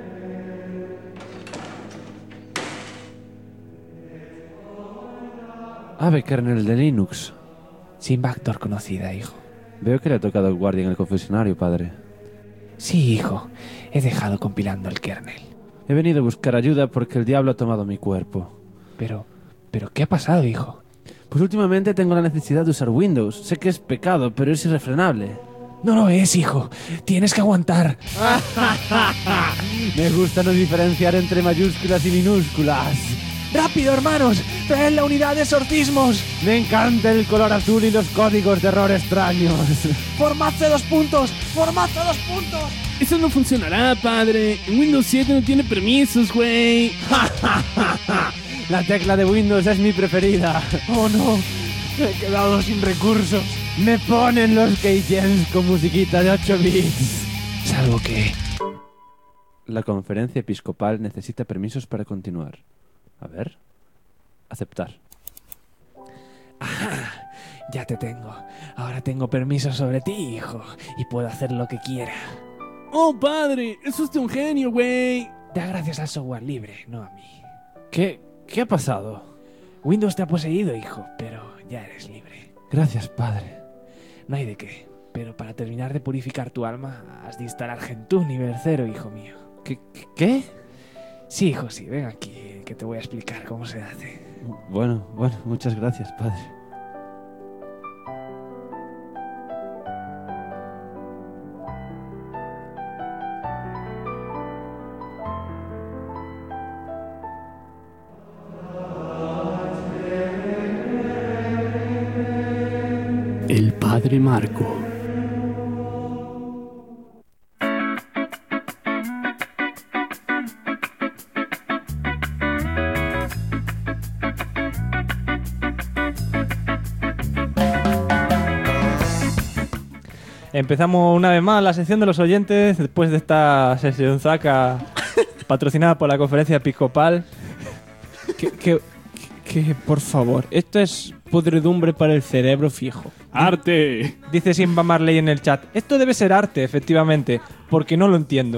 Speaker 2: Ave kernel de Linux.
Speaker 3: Sin backdoor conocida, hijo.
Speaker 2: Veo que le ha tocado el guardia en el confesionario, padre.
Speaker 3: Sí, hijo. He dejado compilando el kernel.
Speaker 2: He venido a buscar ayuda porque el diablo ha tomado mi cuerpo.
Speaker 3: Pero, ¿qué ha pasado, hijo?
Speaker 2: Pues últimamente tengo la necesidad de usar Windows. Sé que es pecado, pero es irrefrenable.
Speaker 3: No lo es, hijo. Tienes que aguantar.
Speaker 2: Me gusta no diferenciar entre mayúsculas y minúsculas.
Speaker 3: ¡Rápido, hermanos! ¡Traed la unidad de exorcismos!
Speaker 2: Me encanta el color azul y los códigos de error extraños.
Speaker 3: ¡Formad C2 puntos! ¡Formad C2 puntos!
Speaker 5: Eso no funcionará, padre. En Windows 7 no tiene permisos, güey.
Speaker 2: La tecla de Windows es mi preferida.
Speaker 3: ¡Oh, no! Me he quedado sin recursos.
Speaker 2: Me ponen los keygens con musiquita de 8 bits.
Speaker 3: Salvo que...
Speaker 2: La conferencia episcopal necesita permisos para continuar. A ver. Aceptar.
Speaker 3: ¡Ajá! Ya te tengo. Ahora tengo permiso sobre ti, hijo. Y puedo hacer lo que quiera.
Speaker 5: ¡Oh, padre! ¡Es usted un genio, güey!
Speaker 3: Da gracias al software libre, no a mí.
Speaker 2: ¿Qué ha pasado?
Speaker 3: Windows te ha poseído, hijo, pero ya eres libre.
Speaker 2: Gracias, padre.
Speaker 3: No hay de qué. Pero para terminar de purificar tu alma, has de instalar Gentoo nivel 0, hijo mío.
Speaker 2: ¿Qué?
Speaker 3: Sí, hijo, sí. Ven aquí, que te voy a explicar cómo se hace.
Speaker 2: Bueno, muchas gracias, padre.
Speaker 5: El padre Marco.
Speaker 3: Empezamos una vez más la sección de los oyentes después de esta sesión zaca patrocinada por la conferencia episcopal.
Speaker 4: Que, por favor, esto es podredumbre para el cerebro fijo.
Speaker 5: ¡Arte!
Speaker 3: Dice Simba Marley en el chat. Esto debe ser arte, efectivamente, porque no lo entiendo.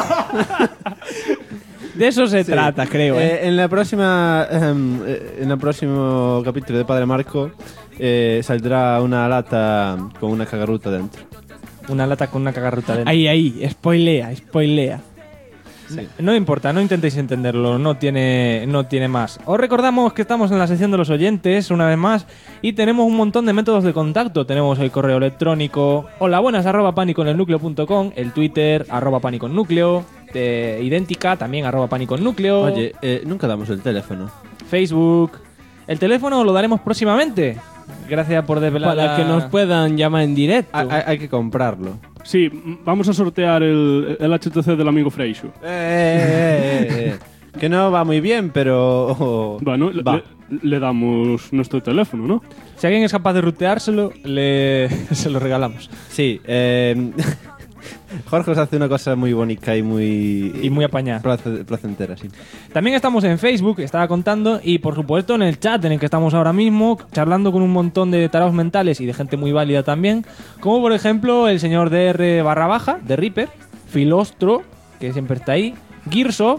Speaker 4: De eso se trata, creo.
Speaker 2: En el próximo capítulo de Padre Marco saldrá una lata con una cagarruta dentro.
Speaker 3: Una lata con una cagarruta dentro.
Speaker 4: Ahí, spoilea.
Speaker 3: Sí. No importa, no intentéis entenderlo, no tiene más. Os recordamos que estamos en la sección de los oyentes, una vez más, y tenemos un montón de métodos de contacto. Tenemos el correo electrónico holabuenas@paniconelnucleo.com, el Twitter @paniconnucleo, idéntica también @paniconnucleo.
Speaker 2: Oye, nunca damos el teléfono.
Speaker 3: Facebook. El teléfono lo daremos próximamente. Gracias por desvelar.
Speaker 4: Para que nos puedan llamar en directo.
Speaker 2: Hay que comprarlo.
Speaker 5: Sí, vamos a sortear el HTC del amigo Freixo.
Speaker 2: Que no va muy bien, pero...
Speaker 5: Bueno, le damos nuestro teléfono, ¿no?
Speaker 3: Si alguien es capaz de ruteárselo, se lo regalamos.
Speaker 2: Sí, Jorge os hace una cosa muy bonita y muy
Speaker 3: apañada.
Speaker 2: Placentera, sí.
Speaker 3: También estamos en Facebook, estaba contando, y por supuesto en el chat en el que estamos ahora mismo, charlando con un montón de tarados mentales y de gente muy válida también, como por ejemplo el señor DR_, de Reaper, Filostro, que siempre está ahí, Girso,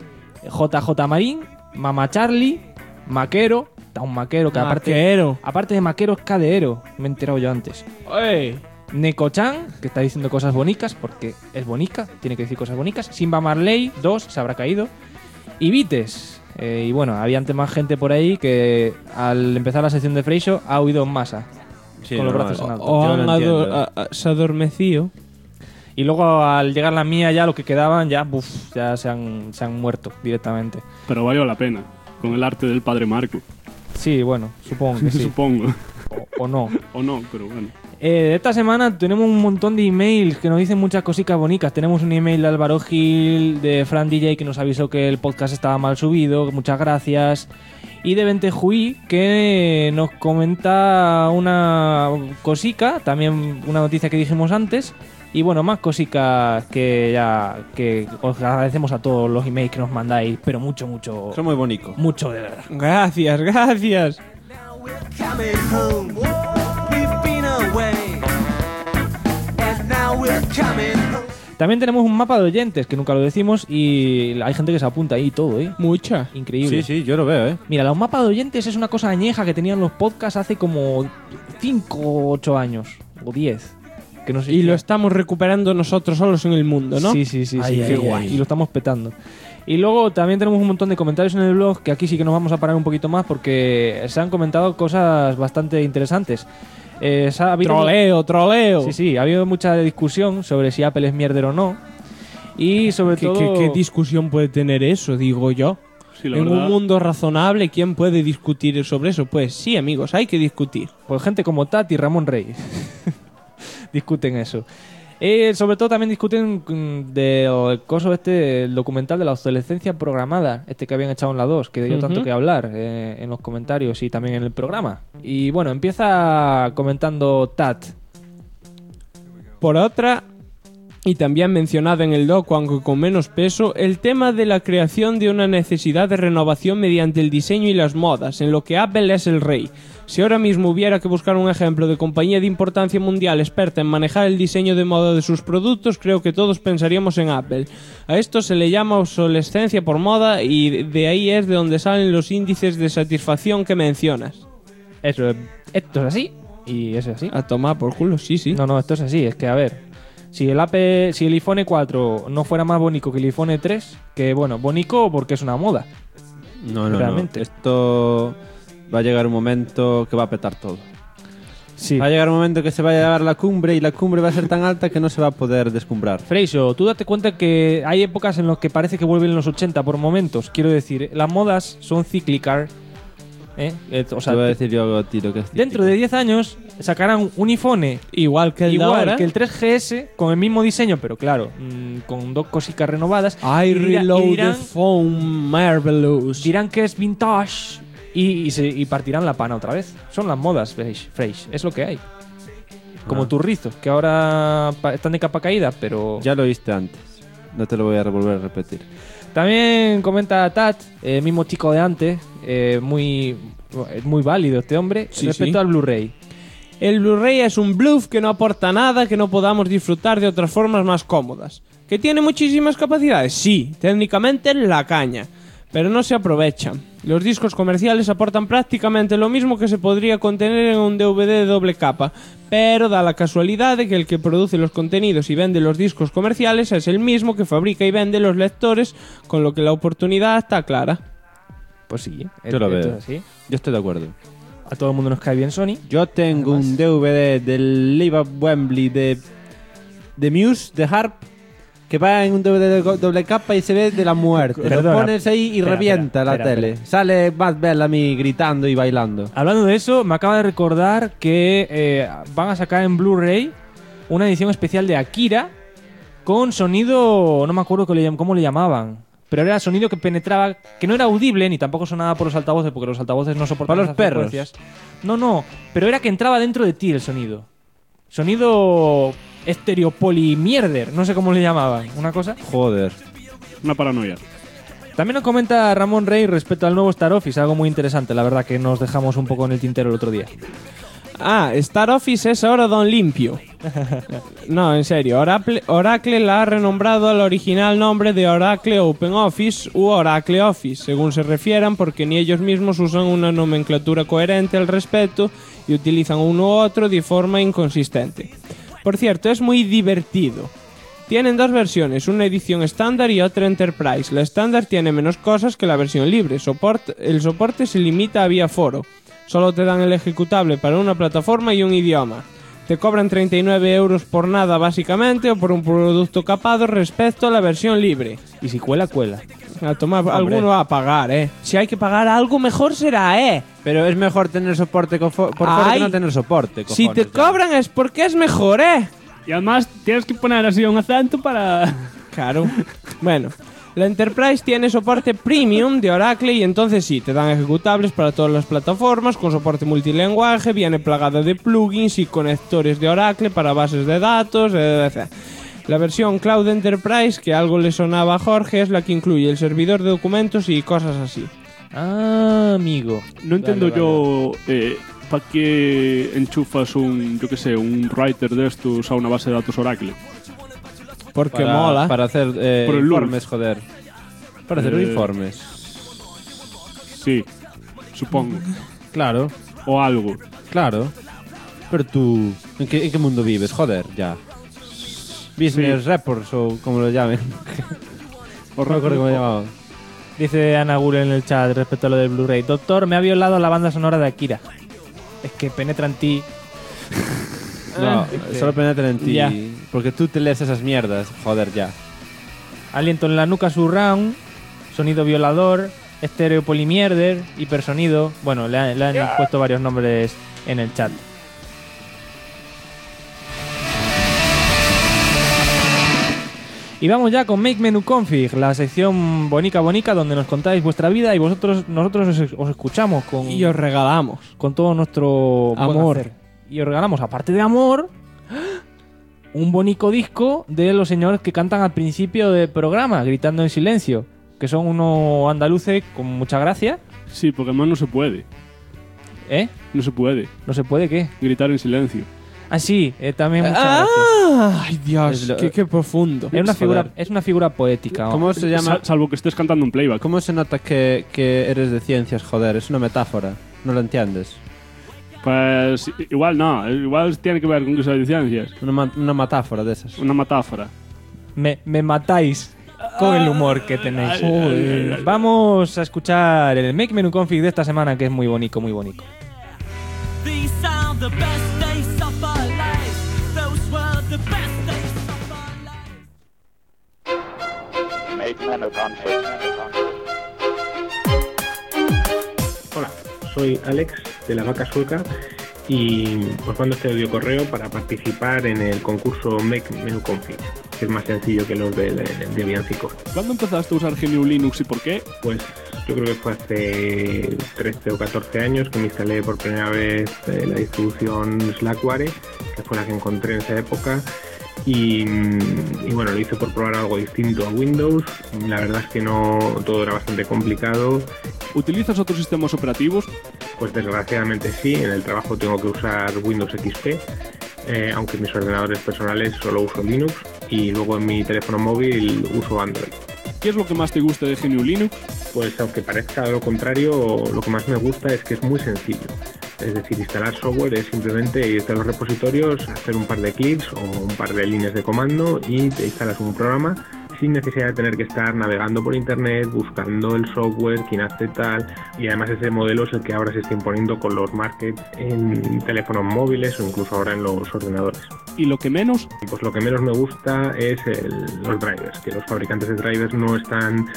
Speaker 3: JJ Marín, Mama Charlie, Maquero, está un Maquero que aparte de Maquero es cadeero, me he enterado yo antes.
Speaker 4: ¡Ey!
Speaker 3: Neko-chan, que está diciendo cosas bonitas, porque es bonica, tiene que decir cosas bonitas. Simba Marley, 2, se habrá caído. Y Vites. Y bueno, había antes más gente por ahí que al empezar la sección de Freixo ha huido en masa.
Speaker 2: Sí,
Speaker 3: con los brazos en alto.
Speaker 4: O se adormeció.
Speaker 3: Y luego al llegar la mía ya, los que quedaban ya se han muerto directamente.
Speaker 5: Pero valió la pena, con el arte del padre Marco.
Speaker 3: Sí, bueno, supongo que sí.
Speaker 5: Supongo.
Speaker 3: O no.
Speaker 5: O no, pero bueno.
Speaker 3: Esta semana tenemos un montón de emails que nos dicen muchas cositas bonitas. Tenemos un email de Álvaro Gil, de Fran DJ, que nos avisó que el podcast estaba mal subido, muchas gracias. Y de Ventejuí, que nos comenta una cosica, también una noticia que dijimos antes. Y bueno, más cositas que os agradecemos a todos los emails que nos mandáis, pero mucho.
Speaker 2: Son muy bonitos.
Speaker 3: Mucho, de verdad.
Speaker 4: Gracias.
Speaker 3: También tenemos un mapa de oyentes, que nunca lo decimos, y hay gente que se apunta ahí y todo, ¿eh?
Speaker 4: Mucha.
Speaker 3: Increíble.
Speaker 2: Sí, yo lo veo, ¿eh?
Speaker 3: Mira, los mapas de oyentes es una cosa añeja que tenían los podcasts hace como 5 o 8 años, o 10. Que no sé
Speaker 4: y lo estamos recuperando nosotros solos en el mundo, ¿no?
Speaker 3: Sí. Qué guay. Y lo estamos petando. Y luego también tenemos un montón de comentarios en el blog, que aquí sí que nos vamos a parar un poquito más porque se han comentado cosas bastante interesantes. Ha habido
Speaker 4: Troleo.
Speaker 3: Sí, ha habido mucha discusión sobre si Apple es mierder o no. Y sobre todo...
Speaker 4: ¿Qué discusión puede tener eso, digo yo?
Speaker 5: Sí, la
Speaker 4: en
Speaker 5: verdad.
Speaker 4: un mundo razonable, ¿quién puede discutir sobre eso? Pues sí, amigos, hay que discutir.
Speaker 3: Pues gente como Tati y Ramón Rey discuten eso. Sobre todo también discuten del coso el documental de la obsolescencia programada, que habían echado en la 2, que dio tanto que hablar en los comentarios y también en el programa. Y bueno, empieza comentando Tat.
Speaker 4: Por otra, y también mencionado en el docu, aunque con menos peso, el tema de la creación de una necesidad de renovación mediante el diseño y las modas, en lo que Apple es el rey. Si ahora mismo hubiera que buscar un ejemplo de compañía de importancia mundial experta en manejar el diseño de moda de sus productos, creo que todos pensaríamos en Apple. A esto se le llama obsolescencia por moda y de ahí es de donde salen los índices de satisfacción que mencionas.
Speaker 3: Esto es así y eso es así.
Speaker 4: A tomar por culo, sí.
Speaker 3: No, esto es así, es que a ver, si el iPhone 4 no fuera más bonito que el iPhone 3, que bueno, bonito porque es una moda.
Speaker 2: No.
Speaker 3: Realmente.
Speaker 2: Esto va a llegar un momento que va a petar todo.
Speaker 3: Sí.
Speaker 2: Va a llegar un momento que se va a llevar la cumbre y la cumbre va a ser tan alta que no se va a poder descumbrar.
Speaker 3: Freixo, tú date cuenta que hay épocas en las que parece que vuelven los 80 por momentos. Quiero decir, las modas son cíclicas. O sea,
Speaker 2: te voy a decir yo a ti lo que es cíclico.
Speaker 3: dentro de 10 años sacarán un iPhone
Speaker 4: igual que el de ahora,
Speaker 3: que el 3GS, con el mismo diseño, pero claro, con dos cositas renovadas.
Speaker 4: I reload the phone, marvelous.
Speaker 3: Dirán que es vintage y partirán la pana otra vez. Son las modas, Freix, es lo que hay. Como tus rizos, que ahora están de capa caída, pero...
Speaker 2: Ya lo oíste antes, no te lo voy a volver a repetir.
Speaker 3: También comenta Tat, el mismo chico de antes, muy válido este hombre, respecto al Blu-ray.
Speaker 4: El Blu-ray es un bluff que no aporta nada que no podamos disfrutar de otras formas más cómodas. ¿Que tiene muchísimas capacidades? Sí, técnicamente la caña, pero no se aprovechan. Los discos comerciales aportan prácticamente lo mismo que se podría contener en un DVD de doble capa, pero da la casualidad de que el que produce los contenidos y vende los discos comerciales es el mismo que fabrica y vende los lectores, con lo que la oportunidad está clara.
Speaker 3: Pues sí,
Speaker 2: yo lo veo.
Speaker 3: Es así.
Speaker 2: Yo estoy de acuerdo.
Speaker 3: A todo el mundo nos cae bien Sony.
Speaker 2: Yo tengo un DVD del Live at Wembley de Muse, de Harp, que va en un DVD de doble capa y se ve de la muerte.
Speaker 3: Perdona,
Speaker 2: lo pones ahí y revienta la tele. Sale Matt Bellamy gritando y bailando.
Speaker 3: Hablando de eso, me acaba de recordar que van a sacar en Blu-ray una edición especial de Akira con sonido, no me acuerdo cómo le llamaban, pero era sonido que penetraba, que no era audible ni tampoco sonaba por los altavoces, porque los altavoces no soportan
Speaker 2: para los
Speaker 3: esas
Speaker 2: perros.
Speaker 3: frecuencias. No, pero era que entraba dentro de ti el sonido. Sonido estereopolimierder, no sé cómo le llamaban. Una cosa.
Speaker 2: Joder.
Speaker 5: Una paranoia.
Speaker 3: También nos comenta Ramón Rey respecto al nuevo Star Office, algo muy interesante, la verdad que nos dejamos un poco en el tintero el otro día.
Speaker 4: Star Office es ahora Don Limpio. No, en serio, Oracle la ha renombrado al original nombre de Oracle Open Office u Oracle Office, según se refieran, porque ni ellos mismos usan una nomenclatura coherente al respecto y utilizan uno u otro de forma inconsistente. Por cierto, es muy divertido. Tienen dos versiones, una edición estándar y otra Enterprise. La estándar tiene menos cosas que la versión libre. El soporte se limita a vía foro. Solo te dan el ejecutable para una plataforma y un idioma. Te cobran 39 euros por nada básicamente o por un producto capado respecto a la versión libre.
Speaker 3: Y si cuela, cuela.
Speaker 4: A tomar, alguno va a pagar, Si hay que pagar algo, mejor será,
Speaker 2: Pero es mejor tener soporte por foro que no tener soporte, cojones,
Speaker 4: si te cobran es porque es mejor,
Speaker 5: Y además tienes que poner así un acento para...
Speaker 4: Claro. Bueno, la Enterprise tiene soporte premium de Oracle y entonces sí, te dan ejecutables para todas las plataformas con soporte multilenguaje, viene plagada de plugins y conectores de Oracle para bases de datos, etc. La versión Cloud Enterprise, que algo le sonaba a Jorge, es la que incluye el servidor de documentos y cosas así.
Speaker 3: Ah, amigo.
Speaker 5: No entiendo yo para qué enchufas un writer de estos a una base de datos Oracle.
Speaker 4: Porque mola.
Speaker 2: Para hacer
Speaker 5: Por el
Speaker 2: informes, joder. Para hacer informes.
Speaker 5: Sí, supongo.
Speaker 2: Claro.
Speaker 5: O algo.
Speaker 2: Claro. Pero tú, ¿en qué mundo vives? Joder, ya. Business Reports o como lo llamen.
Speaker 3: No me acuerdo cómo se llamaba. Dice Ana Gule en el chat respecto a lo del Blu-ray. Doctor, me ha violado la banda sonora de Akira. Es que penetra en ti.
Speaker 2: No, solo penetra en ti.
Speaker 3: Ya.
Speaker 2: Porque tú te lees esas mierdas. Joder, ya.
Speaker 3: Aliento en la nuca surround. Sonido violador. Estéreo polimierder. Hipersonido. Bueno, le han puesto varios nombres en el chat. Y vamos ya con Make Menu Config, la sección bonica donde nos contáis vuestra vida y nosotros os escuchamos con,
Speaker 4: Y os regalamos.
Speaker 3: con todo nuestro buen
Speaker 4: Amor.
Speaker 3: hacer. Y os regalamos, aparte de amor, un bonico disco de los señores que cantan al principio del programa, gritando en silencio, que son unos andaluces con mucha gracia.
Speaker 5: Sí, porque además no se puede.
Speaker 3: ¿Eh?
Speaker 5: No se puede.
Speaker 3: ¿No se puede qué?
Speaker 5: Gritar en silencio.
Speaker 3: Ah, sí, también mucha gracia.
Speaker 4: Ay, Dios, qué profundo.
Speaker 3: Es una figura poética.
Speaker 2: ¿Cómo se llama?
Speaker 5: Salvo que estés cantando en playback.
Speaker 2: ¿Cómo se nota que eres de ciencias? Joder, es una metáfora. No lo entiendes.
Speaker 5: Pues igual no. Igual tiene que ver con que soy de ciencias.
Speaker 2: Una metáfora de esas.
Speaker 5: Una metáfora.
Speaker 3: Me matáis con el humor que tenéis. Vamos a escuchar el Make Menu Config de esta semana, que es muy bonito, muy bonito.
Speaker 13: These are the best days of our lives. Those were the best days of our lives.
Speaker 14: Make Menu Config.
Speaker 15: Hola, soy Alex de La Vaca Sueca y os mando este audio correo para participar en el concurso Make Menu Config, que es más sencillo que los de Debian 5.
Speaker 5: ¿Cuándo empezaste a usar GNU Linux y por qué?
Speaker 15: Pues yo creo que fue hace 13 o 14 años que me instalé por primera vez la distribución Slackware, que fue la que encontré en esa época. Y bueno, lo hice por probar algo distinto a Windows. La verdad es que no, todo era bastante complicado.
Speaker 5: ¿Utilizas otros sistemas operativos?
Speaker 15: Pues desgraciadamente sí, en el trabajo tengo que usar Windows XP, aunque en mis ordenadores personales solo uso Linux y luego en mi teléfono móvil uso Android.
Speaker 5: ¿Qué es lo que más te gusta de GNU Linux?
Speaker 15: Pues aunque parezca lo contrario, lo que más me gusta es que es muy sencillo. Es decir, instalar software es simplemente irte a los repositorios, hacer un par de clics o un par de líneas de comando y te instalas un programa sin necesidad de tener que estar navegando por internet, buscando el software, quién hace tal. Y además ese modelo es el que ahora se está imponiendo con los markets en teléfonos móviles o incluso ahora en los ordenadores.
Speaker 5: ¿Y lo que menos?
Speaker 15: Pues lo que menos me gusta es los drivers, que los fabricantes de drivers no están,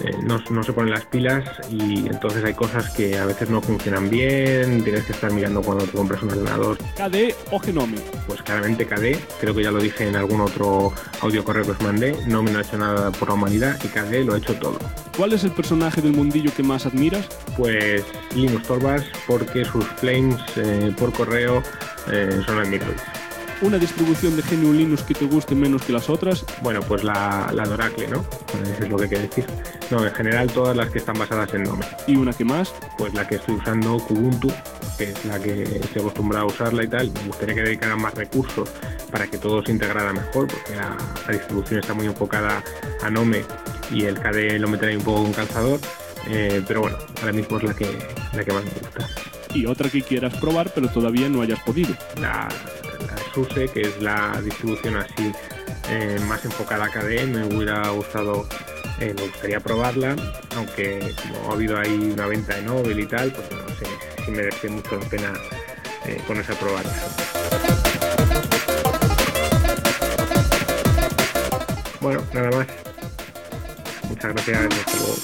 Speaker 15: no se ponen las pilas y entonces hay cosas que a veces no funcionan bien, tienes que estar mirando cuando te compras un ordenador.
Speaker 5: ¿KDE o Gnome?
Speaker 15: Pues claramente KDE, creo que ya lo dije en algún otro audio correo que os mandé, no me lo ha hecho nada por la humanidad y KDE lo ha hecho todo.
Speaker 5: ¿Cuál es el personaje del mundillo que más admiras?
Speaker 15: Pues Linus Torvalds, porque sus claims por correo son admirables.
Speaker 5: ¿Una distribución de GNU Linux que te guste menos que las otras?
Speaker 15: Bueno, pues la de Oracle, ¿no? Eso es lo que hay que decir. No, en general todas las que están basadas en Gnome.
Speaker 5: ¿Y una que más?
Speaker 15: Pues la que estoy usando, Kubuntu, que es la que estoy acostumbrado a usarla y tal. Me gustaría que dedicaran más recursos para que todo se integrara mejor, porque la distribución está muy enfocada a Gnome y el KDE lo meterá un poco con calzador. Pero bueno, ahora mismo es la que más me gusta.
Speaker 5: ¿Y otra que quieras probar pero todavía no hayas podido?
Speaker 15: La SUSE, que es la distribución así más enfocada a KDE, me hubiera gustado, me gustaría probarla, aunque como ha habido ahí una venta de Nobel y tal, pues no sé si merece mucho la pena ponerse a probar eso. Bueno, nada más. Muchas gracias, hasta luego.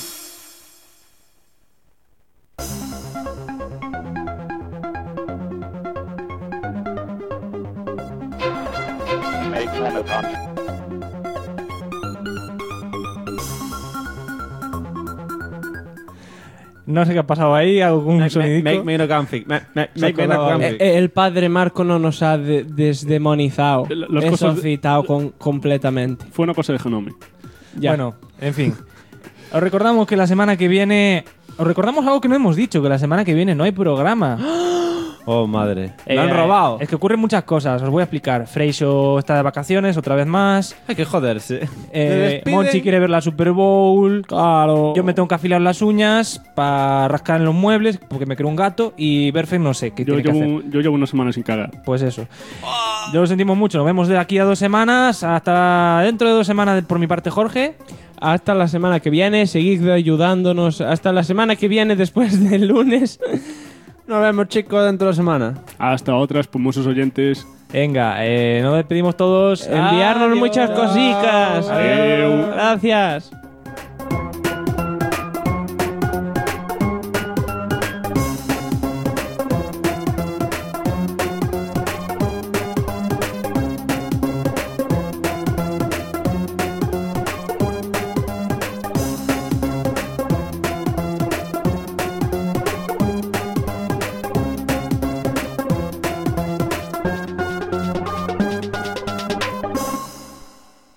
Speaker 3: No sé qué ha pasado ahí, algún sonidito.
Speaker 2: Make Menu Config.
Speaker 4: El padre Marco no nos ha desdemonizado.
Speaker 5: Las
Speaker 4: Eso
Speaker 5: cosas
Speaker 4: citado completamente.
Speaker 5: Fue una cosa de Gnome.
Speaker 4: Ya.
Speaker 3: Bueno, en fin. Os recordamos que la semana que viene... Os recordamos algo que no hemos dicho, que la semana que viene no hay programa.
Speaker 2: Oh, madre. ¿Lo han robado?
Speaker 3: Es que ocurren muchas cosas, os voy a explicar. Freixo está de vacaciones otra vez más.
Speaker 2: Hay que joderse.
Speaker 3: Monchi quiere ver la Super Bowl.
Speaker 4: Claro.
Speaker 3: Yo me tengo que afilar las uñas para rascar en los muebles porque me creo un gato. Y Berfen no sé qué tiene que hacer.
Speaker 5: Yo llevo una semana sin cagar.
Speaker 3: Pues eso. Yo lo sentimos mucho. Nos vemos de aquí a 2 semanas. Hasta dentro de 2 semanas por mi parte, Jorge.
Speaker 4: Hasta la semana que viene. Seguid ayudándonos. Hasta la semana que viene, después del lunes.
Speaker 2: Nos vemos, chicos, dentro de la semana.
Speaker 5: Hasta otras, pomosos oyentes.
Speaker 3: Venga, nos despedimos todos.
Speaker 4: Enviarnos
Speaker 3: Adiós.
Speaker 4: muchas cositas.
Speaker 5: Adiós.
Speaker 4: Gracias.